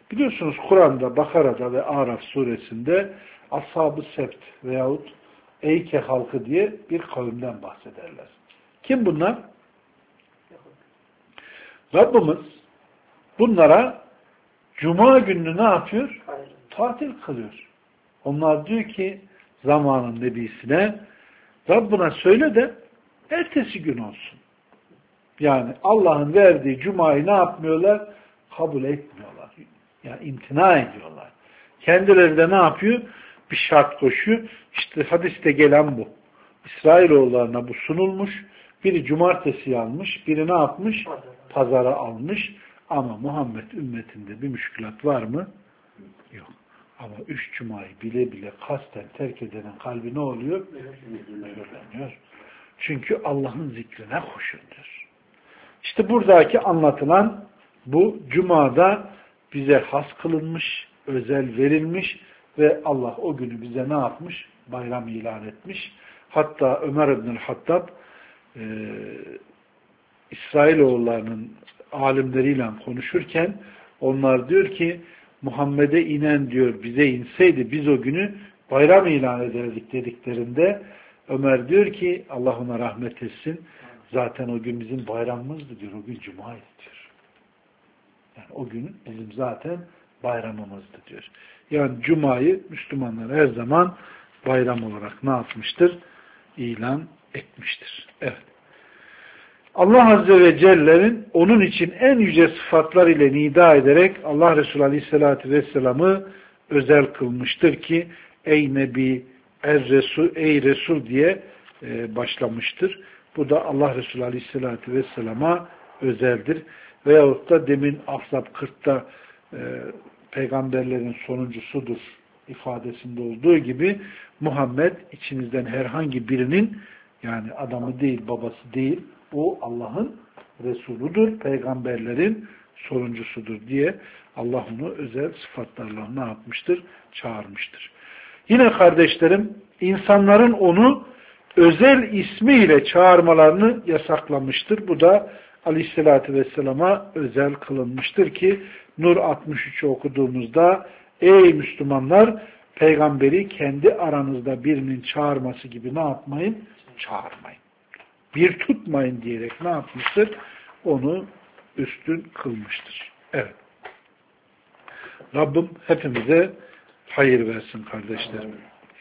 Biliyorsunuz Kur'an'da, Bakara'da ve Araf suresinde Ashab-ı Sebt veyahut Eyke halkı diye bir kavimden bahsederler. Kim bunlar? Rabbimiz bunlara Cuma gününü ne yapıyor? Tatil kılıyor. Onlar diyor ki zamanın nebisine Rabbına söyle de ertesi gün olsun. Yani Allah'ın verdiği Cuma'yı ne yapmıyorlar? Kabul etmiyorlar. Yani imtina ediyorlar. Kendileri de ne yapıyor? Bir şart koşuyor. İşte hadiste gelen bu. İsrailoğullarına bu sunulmuş. Biri cumartesi almış, biri ne yapmış? Pazara almış. Ama Muhammed ümmetinde bir müşkülat var mı? Yok. Ama 3 Cuma'yı bile bile kasten terk edenin kalbi ne oluyor? Mühürleniyor. Çünkü Allah'ın zikrine koşuldur. İşte buradaki anlatılan bu Cuma'da bize has kılınmış, özel verilmiş ve Allah o günü bize ne yapmış? Bayram ilan etmiş. Hatta Ömer İbnül Hattab İsrailoğullarının alimleriyle konuşurken onlar diyor ki Muhammed'e inen diyor bize inseydi biz o günü bayram ilan ederdik dediklerinde Ömer diyor ki Allah ona rahmet etsin zaten o gün bizim bayramımızdı diyor. O gün Cuma'ydı diyor. Yani o gün bizim zaten bayramımızdı diyor. Yani Cuma'yı Müslümanlar her zaman bayram olarak ne yapmıştır? İlan etmiştir. Evet. Allah Azze ve Celle'nin onun için en yüce sıfatlar ile nida ederek Allah Resulü Aleyhisselatü Vesselam'ı özel kılmıştır ki ey Nebi, ey Resul diye başlamıştır. Bu da Allah Resulü Aleyhisselatü Vesselam'a özeldir. Veyahut da demin Ahzab 40'ta peygamberlerin sonuncusudur ifadesinde olduğu gibi Muhammed içinizden herhangi birinin yani adamı değil, babası değil, o Allah'ın Resuludur, peygamberlerin sonuncusudur diye Allah onu özel sıfatlarla ne yapmıştır? Çağırmıştır. Yine kardeşlerim, insanların onu özel ismiyle çağırmalarını yasaklamıştır. Bu da Aleyhisselatü Vesselam'a özel kılınmıştır ki Nur 63'ü okuduğumuzda ey Müslümanlar peygamberi kendi aranızda birinin çağırması gibi ne yapmayın? Çağırmayın. Bir tutmayın diyerek ne yapmıştır? Onu üstün kılmıştır. Evet. Rabbim hepimize hayır versin kardeşlerim.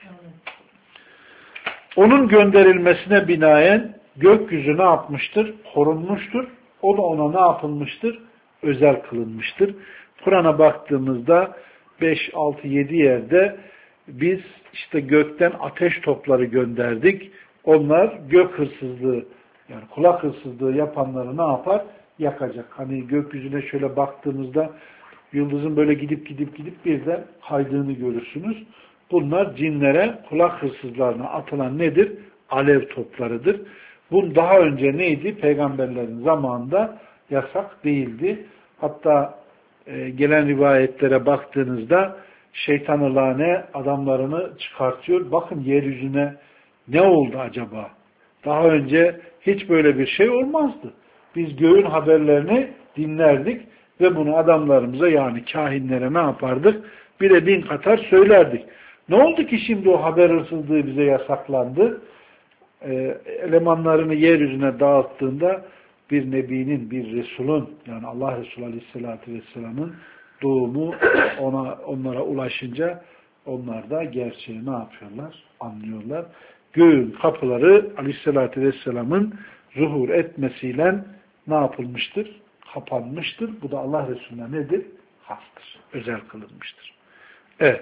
Onun gönderilmesine binaen gökyüzü ne yapmıştır? Korunmuştur. O da ona ne yapılmıştır? Özel kılınmıştır. Kur'an'a baktığımızda 5, 6, 7 yerde biz işte gökten ateş topları gönderdik. Onlar gök hırsızlığı yani kulak hırsızlığı yapanları ne yapar? Yakacak. Hani gökyüzüne şöyle baktığımızda yıldızın böyle gidip birden kaydığını görürsünüz. Bunlar cinlere kulak hırsızlarına atılan nedir? Alev toplarıdır. Bu daha önce neydi? Peygamberlerin zamanında yasak değildi. Hatta gelen rivayetlere baktığınızda şeytan-ı lane adamlarını çıkartıyor. Bakın yeryüzüne ne oldu acaba? Daha önce hiç böyle bir şey olmazdı. Biz göğün haberlerini dinlerdik ve bunu adamlarımıza yani kahinlere ne yapardık? 1'e 1000 katar söylerdik. Ne oldu ki şimdi o haber hırsızlığı bize yasaklandı? Elemanlarını yeryüzüne dağıttığında bir nebinin, bir Resulün yani Allah Resulü Aleyhisselatü Vesselam'ın doğumu onlara ulaşınca onlar da gerçeği ne yapıyorlar? Anlıyorlar. Göğün kapıları Aleyhisselatü Vesselam'ın zuhur etmesiyle ne yapılmıştır? Kapanmıştır. Bu da Allah Resulü'ne nedir? Hastır. Özel kılınmıştır. Evet.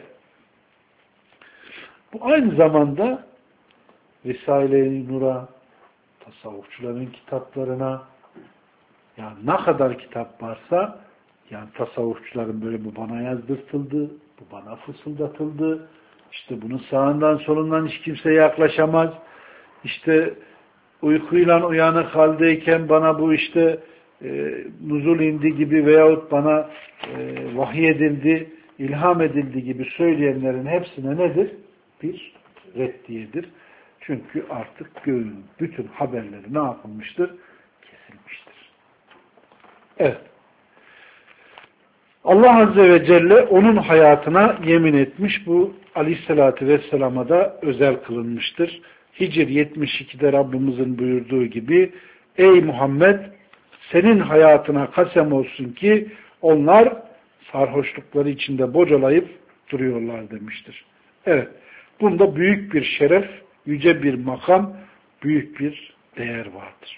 Bu aynı zamanda Risale-i Nur'a, tasavvufçuların kitaplarına yani ne kadar kitap varsa yani tasavvufçuların böyle bu bana yazdırtıldı, bu bana fısıldatıldı, işte bunun sağından solundan hiç kimse yaklaşamaz, işte uykuyla uyanık haldeyken bana bu işte nuzul indi gibi veyahut bana vahiy edildi, ilham edildi gibi söyleyenlerin hepsine nedir? Bir reddiyedir. Çünkü artık göğün bütün haberleri ne yapılmıştır? Kesilmiştir. Evet. Allah Azze ve Celle onun hayatına yemin etmiş. Bu Aleyhisselatü Vesselam'a da özel kılınmıştır. Hicr 72'de Rabbimizin buyurduğu gibi ey Muhammed senin hayatına kasem olsun ki onlar sarhoşlukları içinde bocalayıp duruyorlar demiştir. Evet. Bunda büyük bir şeref, yüce bir makam, büyük bir değer vardır.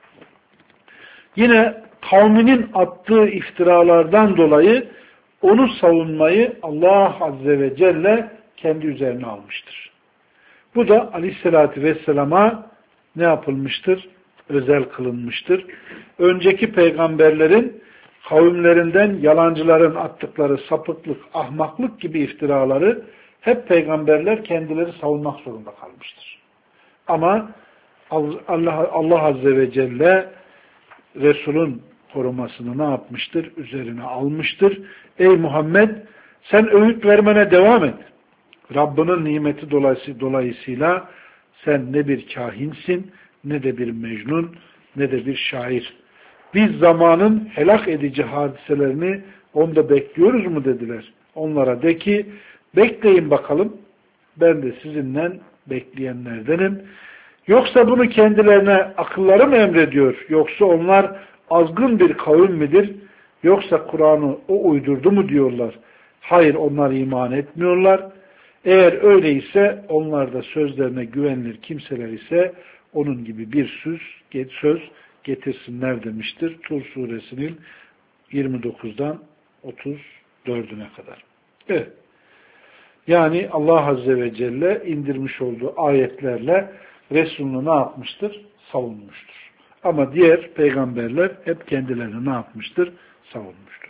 Yine kavminin attığı iftiralardan dolayı onu savunmayı Allah Azze ve Celle kendi üzerine almıştır. Bu da Aleyhisselatü Vesselam'a ne yapılmıştır? Özel kılınmıştır. Önceki peygamberlerin kavimlerinden yalancıların attıkları sapıklık, ahmaklık gibi iftiraları hep peygamberler kendileri savunmak zorunda kalmıştır. Ama Allah Azze ve Celle Resul'ün korumasını ne yapmıştır? Üzerine almıştır. Ey Muhammed sen öğüt vermene devam et. Rabbinin nimeti dolayısıyla sen ne bir kahinsin, ne de bir mecnun, ne de bir şair. Biz zamanın helak edici hadiselerini onda bekliyoruz mu dediler. Onlara de ki bekleyin bakalım ben de sizinle bekleyenlerdenim. Yoksa bunu kendilerine akılları mı emrediyor? Yoksa onlar azgın bir kavim midir? Yoksa Kur'an'ı o uydurdu mu diyorlar. Hayır onlar iman etmiyorlar. Eğer öyleyse onlar da sözlerine güvenilir kimseler ise onun gibi bir söz getirsinler demiştir. Tur suresinin 29'dan 34'üne kadar. Evet. Yani Allah Azze ve Celle indirmiş olduğu ayetlerle Resulünü ne yapmıştır? Savunmuştur. Ama diğer peygamberler hep kendilerini ne yapmıştır? Savunmuştur.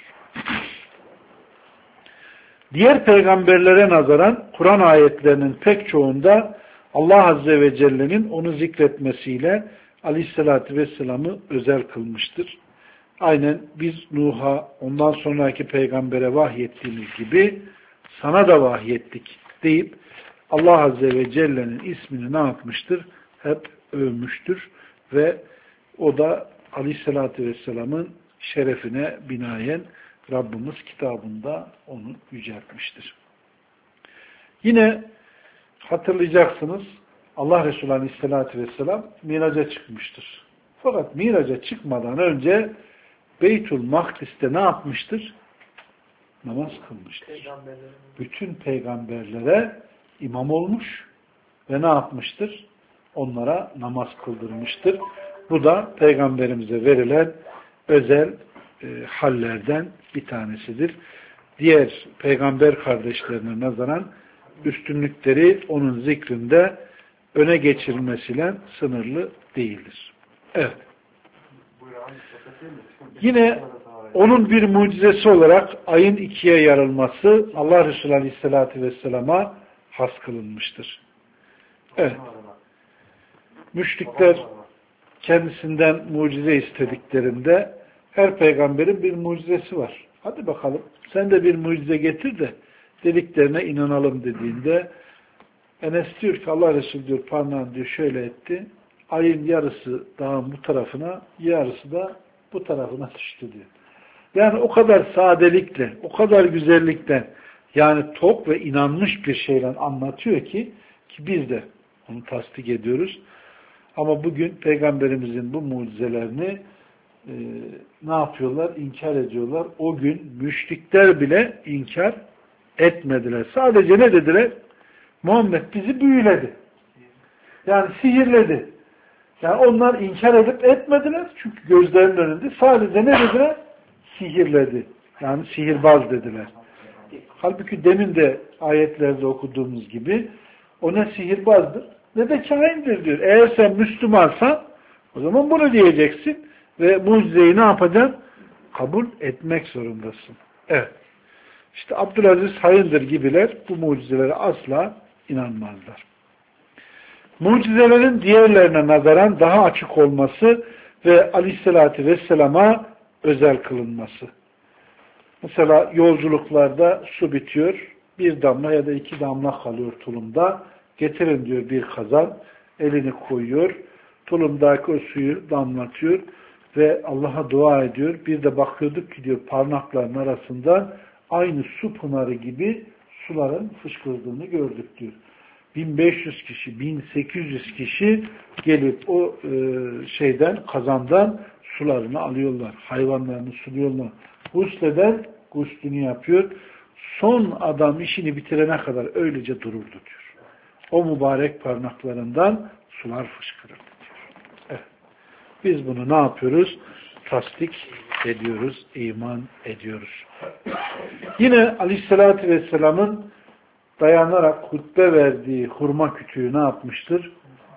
Diğer peygamberlere nazaran Kur'an ayetlerinin pek çoğunda Allah Azze ve Celle'nin onu zikretmesiyle Aleyhisselatü Vesselam'ı özel kılmıştır. Aynen biz Nuh'a ondan sonraki peygambere vahyettiğimiz gibi sana da vahyettik deyip Allah Azze ve Celle'nin ismini ne yapmıştır? Hep övmüştür ve o da Aleyhisselatü Vesselam'ın şerefine binaen Rabbimiz kitabında onu yüceltmiştir. Yine hatırlayacaksınız Allah Resulü Aleyhisselatü Vesselam Miraç'a çıkmıştır. Fakat Miraç'a çıkmadan önce Beytül Makdis'te ne yapmıştır? Namaz kılmıştır. Bütün peygamberlere imam olmuş ve ne yapmıştır? Onlara namaz kıldırmıştır. Bu da peygamberimize verilen özel hallerden bir tanesidir. Diğer peygamber kardeşlerine nazaran üstünlükleri onun zikrinde öne geçirilmesiyle sınırlı değildir. Evet. Yine onun bir mucizesi olarak ayın ikiye yarılması Allah Resulü Aleyhisselatü Vesselam'a has kılınmıştır. Evet. Müşrikler kendisinden mucize istediklerinde her peygamberin bir mucizesi var. Hadi bakalım sen de bir mucize getir de dediklerine inanalım dediğinde Enes diyor ki Allah Resulü diyor parmağını diyor şöyle etti. Ayın yarısı dağın bu tarafına yarısı da bu tarafına düştü diyor. Yani o kadar sadelikle, o kadar güzellikten yani tok ve inanmış bir şeyle anlatıyor ki biz de onu tasdik ediyoruz. Ama bugün peygamberimizin bu mucizelerini ne yapıyorlar? İnkar ediyorlar. O gün müşrikler bile inkar etmediler. Sadece ne dediler? Muhammed bizi büyüledi. Yani sihirledi. Yani onlar inkar edip etmediler. Çünkü gözlerinin önünde sadece ne dediler? Sihirledi. Yani sihirbaz dediler. Halbuki demin de ayetlerde okuduğumuz gibi o ne sihirbazdır ne de kahindir diyor. Eğer sen Müslümansan o zaman bunu diyeceksin ve mucizeyi ne yapacaksın? Kabul etmek zorundasın. Evet. İşte Abdülaziz Hayındır gibiler bu mucizelere asla inanmazlar. Mucizelerin diğerlerine nazaran daha açık olması ve Aleyhisselatü Vesselam'a özel kılınması. Mesela yolculuklarda su bitiyor, bir damla ya da iki damla kalıyor tulumda. Getirin diyor bir kazan, elini koyuyor, tulumdaki o suyu damlatıyor ve Allah'a dua ediyor. Bir de bakıyorduk ki diyor parmakların arasından aynı su pınarı gibi suların fışkırdığını gördük diyor. 1500 kişi, 1800 kişi gelip o kazandan sularını alıyorlar. Hayvanlarını suluyorlar. Gusleden guslünü yapıyor. Son adam işini bitirene kadar öylece dururdu diyor. O mübarek parmaklarından sular fışkırırdı diyor. Evet. Biz bunu ne yapıyoruz? Tasdik ediyoruz, iman ediyoruz. Yine Aleyhisselatü Vesselam'ın dayanarak hutbe verdiği hurma kütüğü ne yapmıştır?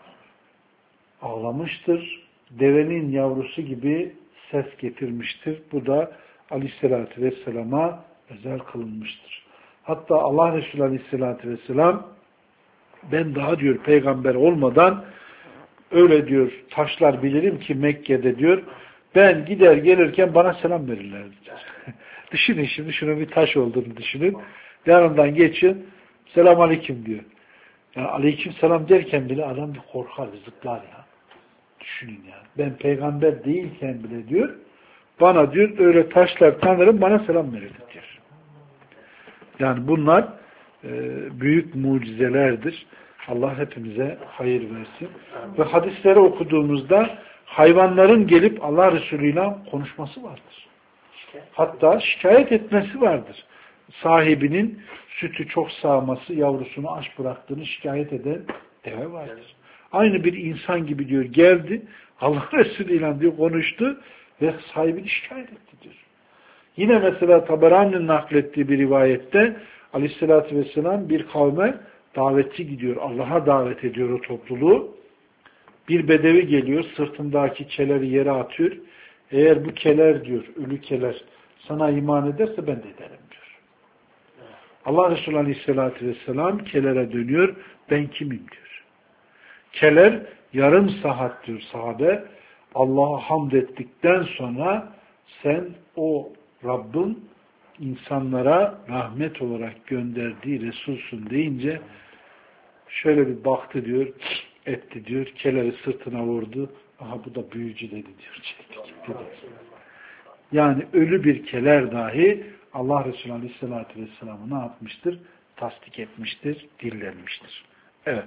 Ağlamıştır. Devenin yavrusu gibi ses getirmiştir. Bu da Aleyhisselatü Vesselam'a özel kılınmıştır. Hatta Allah Resulü Aleyhisselatü Vesselam ben daha diyor peygamber olmadan öyle diyor taşlar bilirim ki Mekke'de diyor ben gider gelirken bana selam verirler diyor. Düşünün şimdi şunun bir taş olduğunu düşünün. Yanından geçin selam aleyküm diyor. Yani aleyküm selam derken bile adam bir korkar, zıplar ya. Düşünün ya. Ben peygamber değilken bile diyor bana diyor öyle taşlar tanırım bana selam verir diyor. Yani bunlar büyük mucizelerdir. Allah hepimize hayır versin. Ve hadisleri okuduğumuzda hayvanların gelip Allah Resulü ile konuşması vardır. Hatta şikayet etmesi vardır. Sahibinin sütü çok sağması, yavrusunu aç bıraktığını şikayet eden deve vardır. Aynı bir insan gibi diyor geldi, Allah Resulü ile diyor konuştu ve sahibini şikayet etti diyor. Yine mesela Taberani'nin naklettiği bir rivayette Aleyhisselatü Vesselam bir kavme davetçi gidiyor. Allah'a davet ediyor o topluluğu. Bir bedevi geliyor, sırtındaki keleri yere atıyor. Eğer bu keler diyor, ölü keler sana iman ederse ben de ederim diyor. Allah Resulü Aleyhisselatü Vesselam kelere dönüyor. Ben kimim diyor. Keler yarım saat diyor sahabe. Allah'a hamd ettikten sonra sen o Rabbin insanlara rahmet olarak gönderdiği Resulsün deyince şöyle bir baktı diyor, etti diyor, keleri sırtına vurdu. Aha bu da büyücü dedi diyor. Çekti gitti diyor. Yani ölü bir keler dahi Allah Resulü Aleyhisselatü Vesselam'ı ne yapmıştır? Tasdik etmiştir, dillenmiştir. Evet.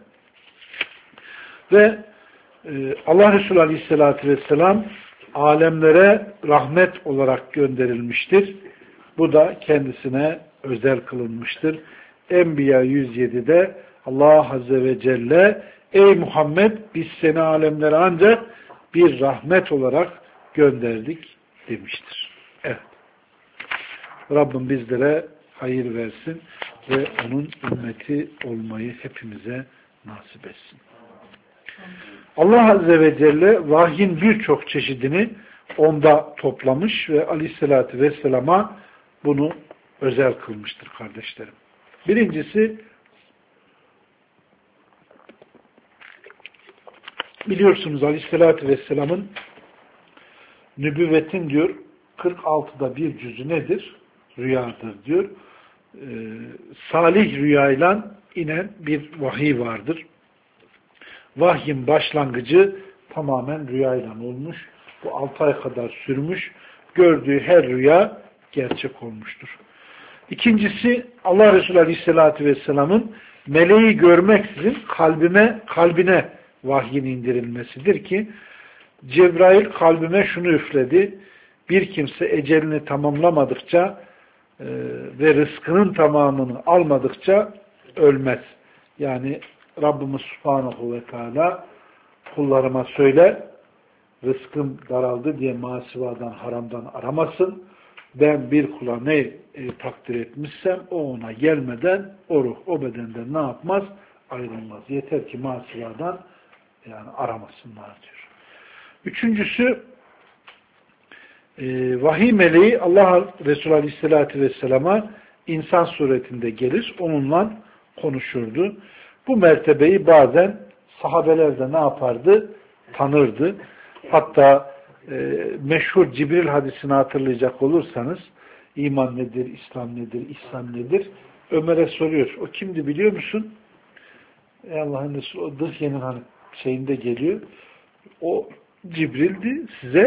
Ve Allah Resulü Aleyhisselatü Vesselam alemlere rahmet olarak gönderilmiştir. Bu da kendisine özel kılınmıştır. Enbiya 107'de Allah Azze ve Celle ey Muhammed biz seni alemlere ancak bir rahmet olarak gönderdik demiştir. Evet. Rabbim bizlere hayır versin ve onun ümmeti olmayı hepimize nasip etsin. Allah Azze ve Celle vahyin birçok çeşidini onda toplamış ve Aleyhisselatü Vesselam'a bunu özel kılmıştır kardeşlerim. Birincisi biliyorsunuz Aleyhisselatü Vesselam'ın nübüvvetin diyor 46'da bir cüzü nedir? Rüyadır diyor. Salih rüyayla inen bir vahiy vardır. Vahyin başlangıcı tamamen rüyayla olmuş. Bu 6 ay kadar sürmüş. Gördüğü her rüya gerçek olmuştur. İkincisi Allah Resulü Aleyhisselatü Vesselam'ın meleği görmeksizin kalbine vahyin indirilmesidir ki Cebrail kalbime şunu üfledi. Bir kimse ecelini tamamlamadıkça ve rızkının tamamını almadıkça ölmez. Yani Rabbimiz Subhanahu ve Teala kullarıma söyle rızkım daraldı diye masivadan, haramdan aramasın. Ben bir kula ne takdir etmişsem o ona gelmeden o ruh o bedenden ne yapmaz? Ayrılmaz. Yeter ki masivadan yani aramasınlar diyor. Üçüncüsü vahiy meleği Allah Resulü Aleyhisselatü Vesselam'a insan suretinde gelir. Onunla konuşurdu. Bu mertebeyi bazen sahabeler de ne yapardı? Tanırdı. Hatta meşhur Cibril hadisini hatırlayacak olursanız iman nedir, İslam nedir, İhsan nedir? Ömer'e soruyor. O kimdi biliyor musun? Allah'ın Resulü o Dıhye'nin hani şeyinde geliyor. O Cibril'di. Size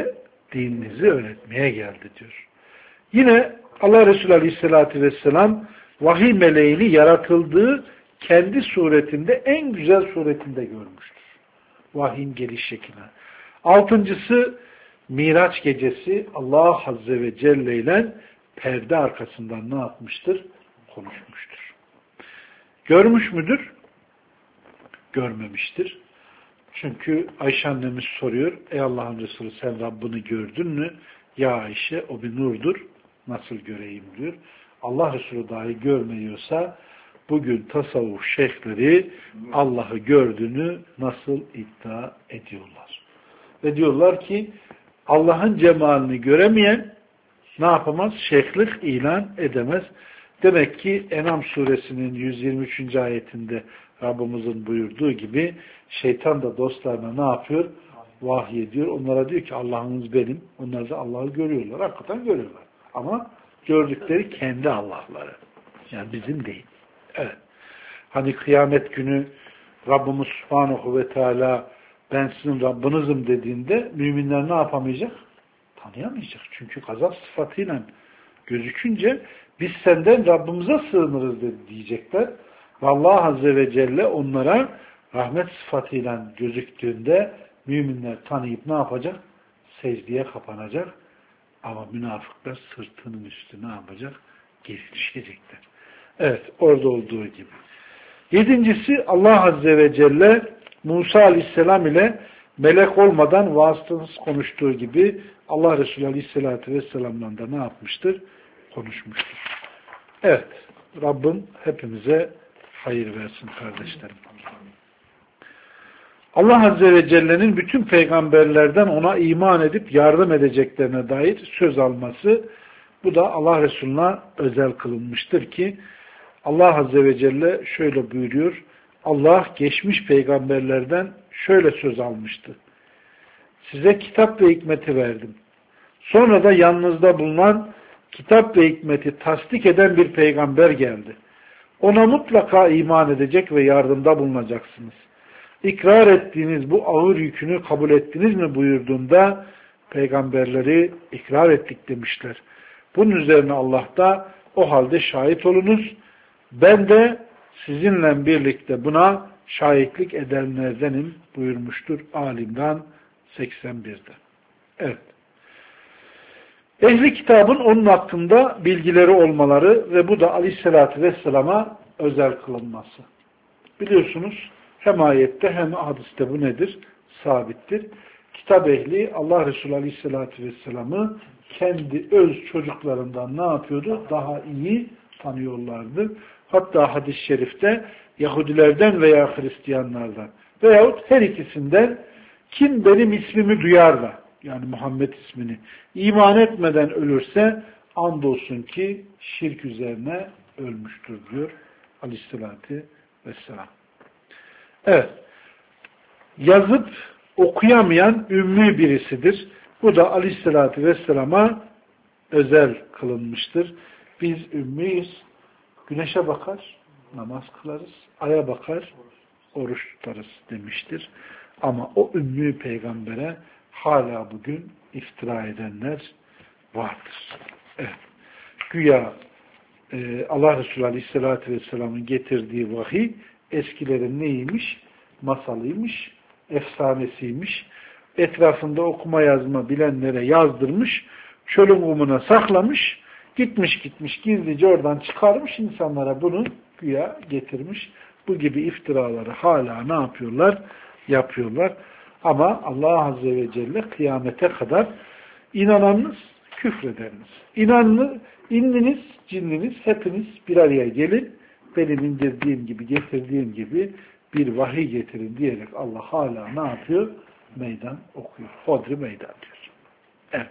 dininizi öğretmeye geldi diyor. Yine Allah Resulü Aleyhisselatü Vesselam vahiy meleğini yaratıldığı kendi suretinde en güzel suretinde görmüştür. Vahyin geliş şekline. Altıncısı Miraç gecesi Allah Azze ve Celle ile perde arkasından ne yapmıştır? Konuşmuştur. Görmüş müdür? Görmemiştir. Çünkü Ayşe annemiz soruyor, ey Allah'ın Resulü sen Rabbini gördün mü? Ya Ayşe o bir nurdur, nasıl göreyim diyor. Allah Resulü dahi görmüyorsa bugün tasavvuf şeyhleri Allah'ı gördüğünü nasıl iddia ediyorlar. Ve diyorlar ki Allah'ın cemalini göremeyen ne yapamaz? Şeyhlik ilan edemez. Demek ki En'am suresinin 123. ayetinde Rabbimizin buyurduğu gibi şeytan da dostlarına ne yapıyor? Vahiy ediyor. Onlara diyor ki Allah'ınız benim. Onlar da Allah'ı görüyorlar. Hakikaten görüyorlar. Ama gördükleri kendi Allah'ları. Yani bizim değil. Evet. Hani kıyamet günü Rabbimiz Subhanahu ve Teala ben sizin Rabbinizim dediğinde müminler ne yapamayacak? Tanıyamayacak. Çünkü gazap sıfatıyla gözükünce biz senden Rabbimize sığınırız diyecekler. Ve Allah Azze ve Celle onlara rahmet sıfatıyla gözüktüğünde müminler tanıyıp ne yapacak? Secdeye kapanacak. Ama münafıklar sırtının üstü ne yapacak? Geri düşecekler. Evet, orada olduğu gibi. Yedincisi Allah Azze ve Celle Musa Aleyhisselam ile melek olmadan vasıtasız konuştuğu gibi Allah Resulü Aleyhisselatü Vesselam'la da ne yapmıştır? Konuşmuştur. Evet, Rabbim hepimize hayır versin kardeşlerim. Allah Azze ve Celle'nin bütün peygamberlerden ona iman edip yardım edeceklerine dair söz alması, bu da Allah Resulü'ne özel kılınmıştır ki Allah Azze ve Celle şöyle buyuruyor, Allah geçmiş peygamberlerden şöyle söz almıştı. Size kitap ve hikmeti verdim. Sonra da yanınızda bulunan kitap ve hikmeti tasdik eden bir peygamber geldi. Ona mutlaka iman edecek ve yardımda bulunacaksınız. İkrar ettiğiniz bu ağır yükünü kabul ettiniz mi buyurduğunda peygamberleri ikrar ettik demişler. Bunun üzerine Allah da o halde şahit olunuz. Ben de sizinle birlikte buna şahitlik edenlerdenim buyurmuştur Ali-İmran 81'de. Evet. Ehli kitabın onun hakkında bilgileri olmaları ve bu da Aleyhisselatü Vesselam'a özel kılınması. Biliyorsunuz hem ayette hem hadiste bu nedir? Sabittir. Kitap ehli Allah Resulü Aleyhisselatü Vesselam'ı kendi öz çocuklarından ne yapıyordu? Daha iyi tanıyorlardı. Hatta hadis-i şerifte Yahudilerden veya Hristiyanlardan veyahut her ikisinden kim benim ismimi duyar da yani Muhammed ismini iman etmeden ölürse andolsun ki şirk üzerine ölmüştür diyor Aleyhisselatü Vesselam. Evet. Yazıp okuyamayan ümmi birisidir. Bu da Aleyhisselatü Vesselam'a özel kılınmıştır. Biz ümmiyiz. Güneşe bakar, namaz kılarız. Aya bakar, oruç tutarız demiştir. Ama o ümmi peygambere hala bugün iftira edenler vardır. Evet. Güya Allah Resulü Aleyhisselatü Vesselam'ın getirdiği vahiy eskilerin neymiş? Masalıymış, efsanesiymiş. Etrafında okuma yazma bilenlere yazdırmış, çölün kumuna saklamış, gitmiş gizlice oradan çıkarmış, insanlara bunu güya getirmiş. Bu gibi iftiraları hala ne yapıyorlar? Yapıyorlar. Ama Allah Azze ve Celle kıyamete kadar inananınız, küfredeniniz. İnniniz, cinniniz hepiniz bir araya gelin. Benim indirdiğim gibi, getirdiğim gibi bir vahiy getirin diyerek Allah hala ne yapıyor? Meydan okuyor. Hodri meydan diyor. Evet.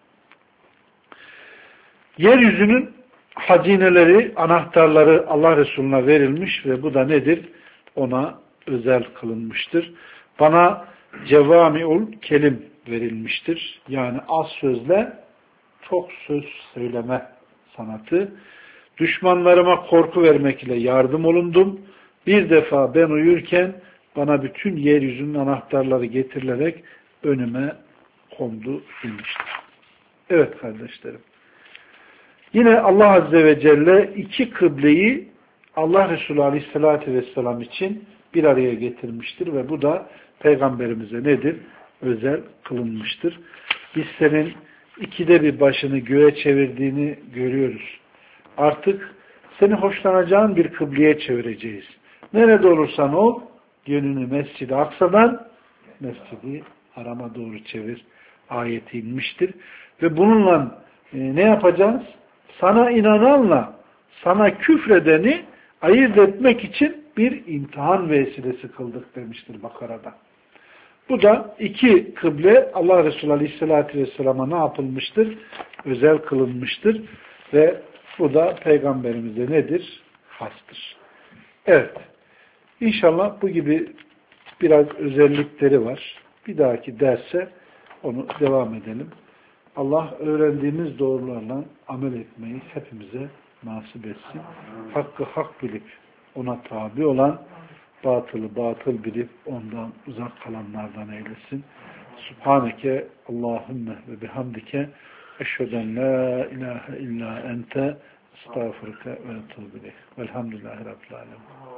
Yeryüzünün hazineleri, anahtarları Allah Resulüne verilmiş ve bu da nedir? Ona özel kılınmıştır. Bana cevami'ul kelim verilmiştir. Yani az sözle çok söz söyleme sanatı. Düşmanlarıma korku vermek ile yardım olundum. Bir defa ben uyurken bana bütün yeryüzünün anahtarları getirilerek önüme kondu demiştir. Evet kardeşlerim. Yine Allah Azze ve Celle iki kıbleyi Allah Resulü Aleyhisselatü Vesselam için bir araya getirmiştir ve bu da Peygamberimize nedir? Özel kılınmıştır. Biz senin ikide bir başını göğe çevirdiğini görüyoruz. Artık seni hoşlanacağın bir kıbleye çevireceğiz. Nerede olursan ol, yönünü Mescid-i Aksa'dan Mescid-i Haram'a doğru çevir. Ayeti inmiştir. Ve bununla ne yapacağız? Sana inananla sana küfredeni ayırt etmek için bir imtihan vesilesi kıldık demiştir Bakara'da. Bu da iki kıble Allah Resulü Aleyhisselatü Vesselam'a ne yapılmıştır? Özel kılınmıştır. Ve bu da Peygamberimize nedir? Hastır. Evet. İnşallah bu gibi biraz özellikleri var. Bir dahaki derse onu devam edelim. Allah öğrendiğimiz doğrularla amel etmeyi hepimize nasip etsin. Hakkı hak bilip ona tabi olan, batılı batıl bilip ondan uzak kalanlardan eylesin. Subhaneke Allahümme ve bihamdike eşheden la ilahe illa ente estağfurke ve etûbü ileyh. Velhamdülillahi Rabbil alemin.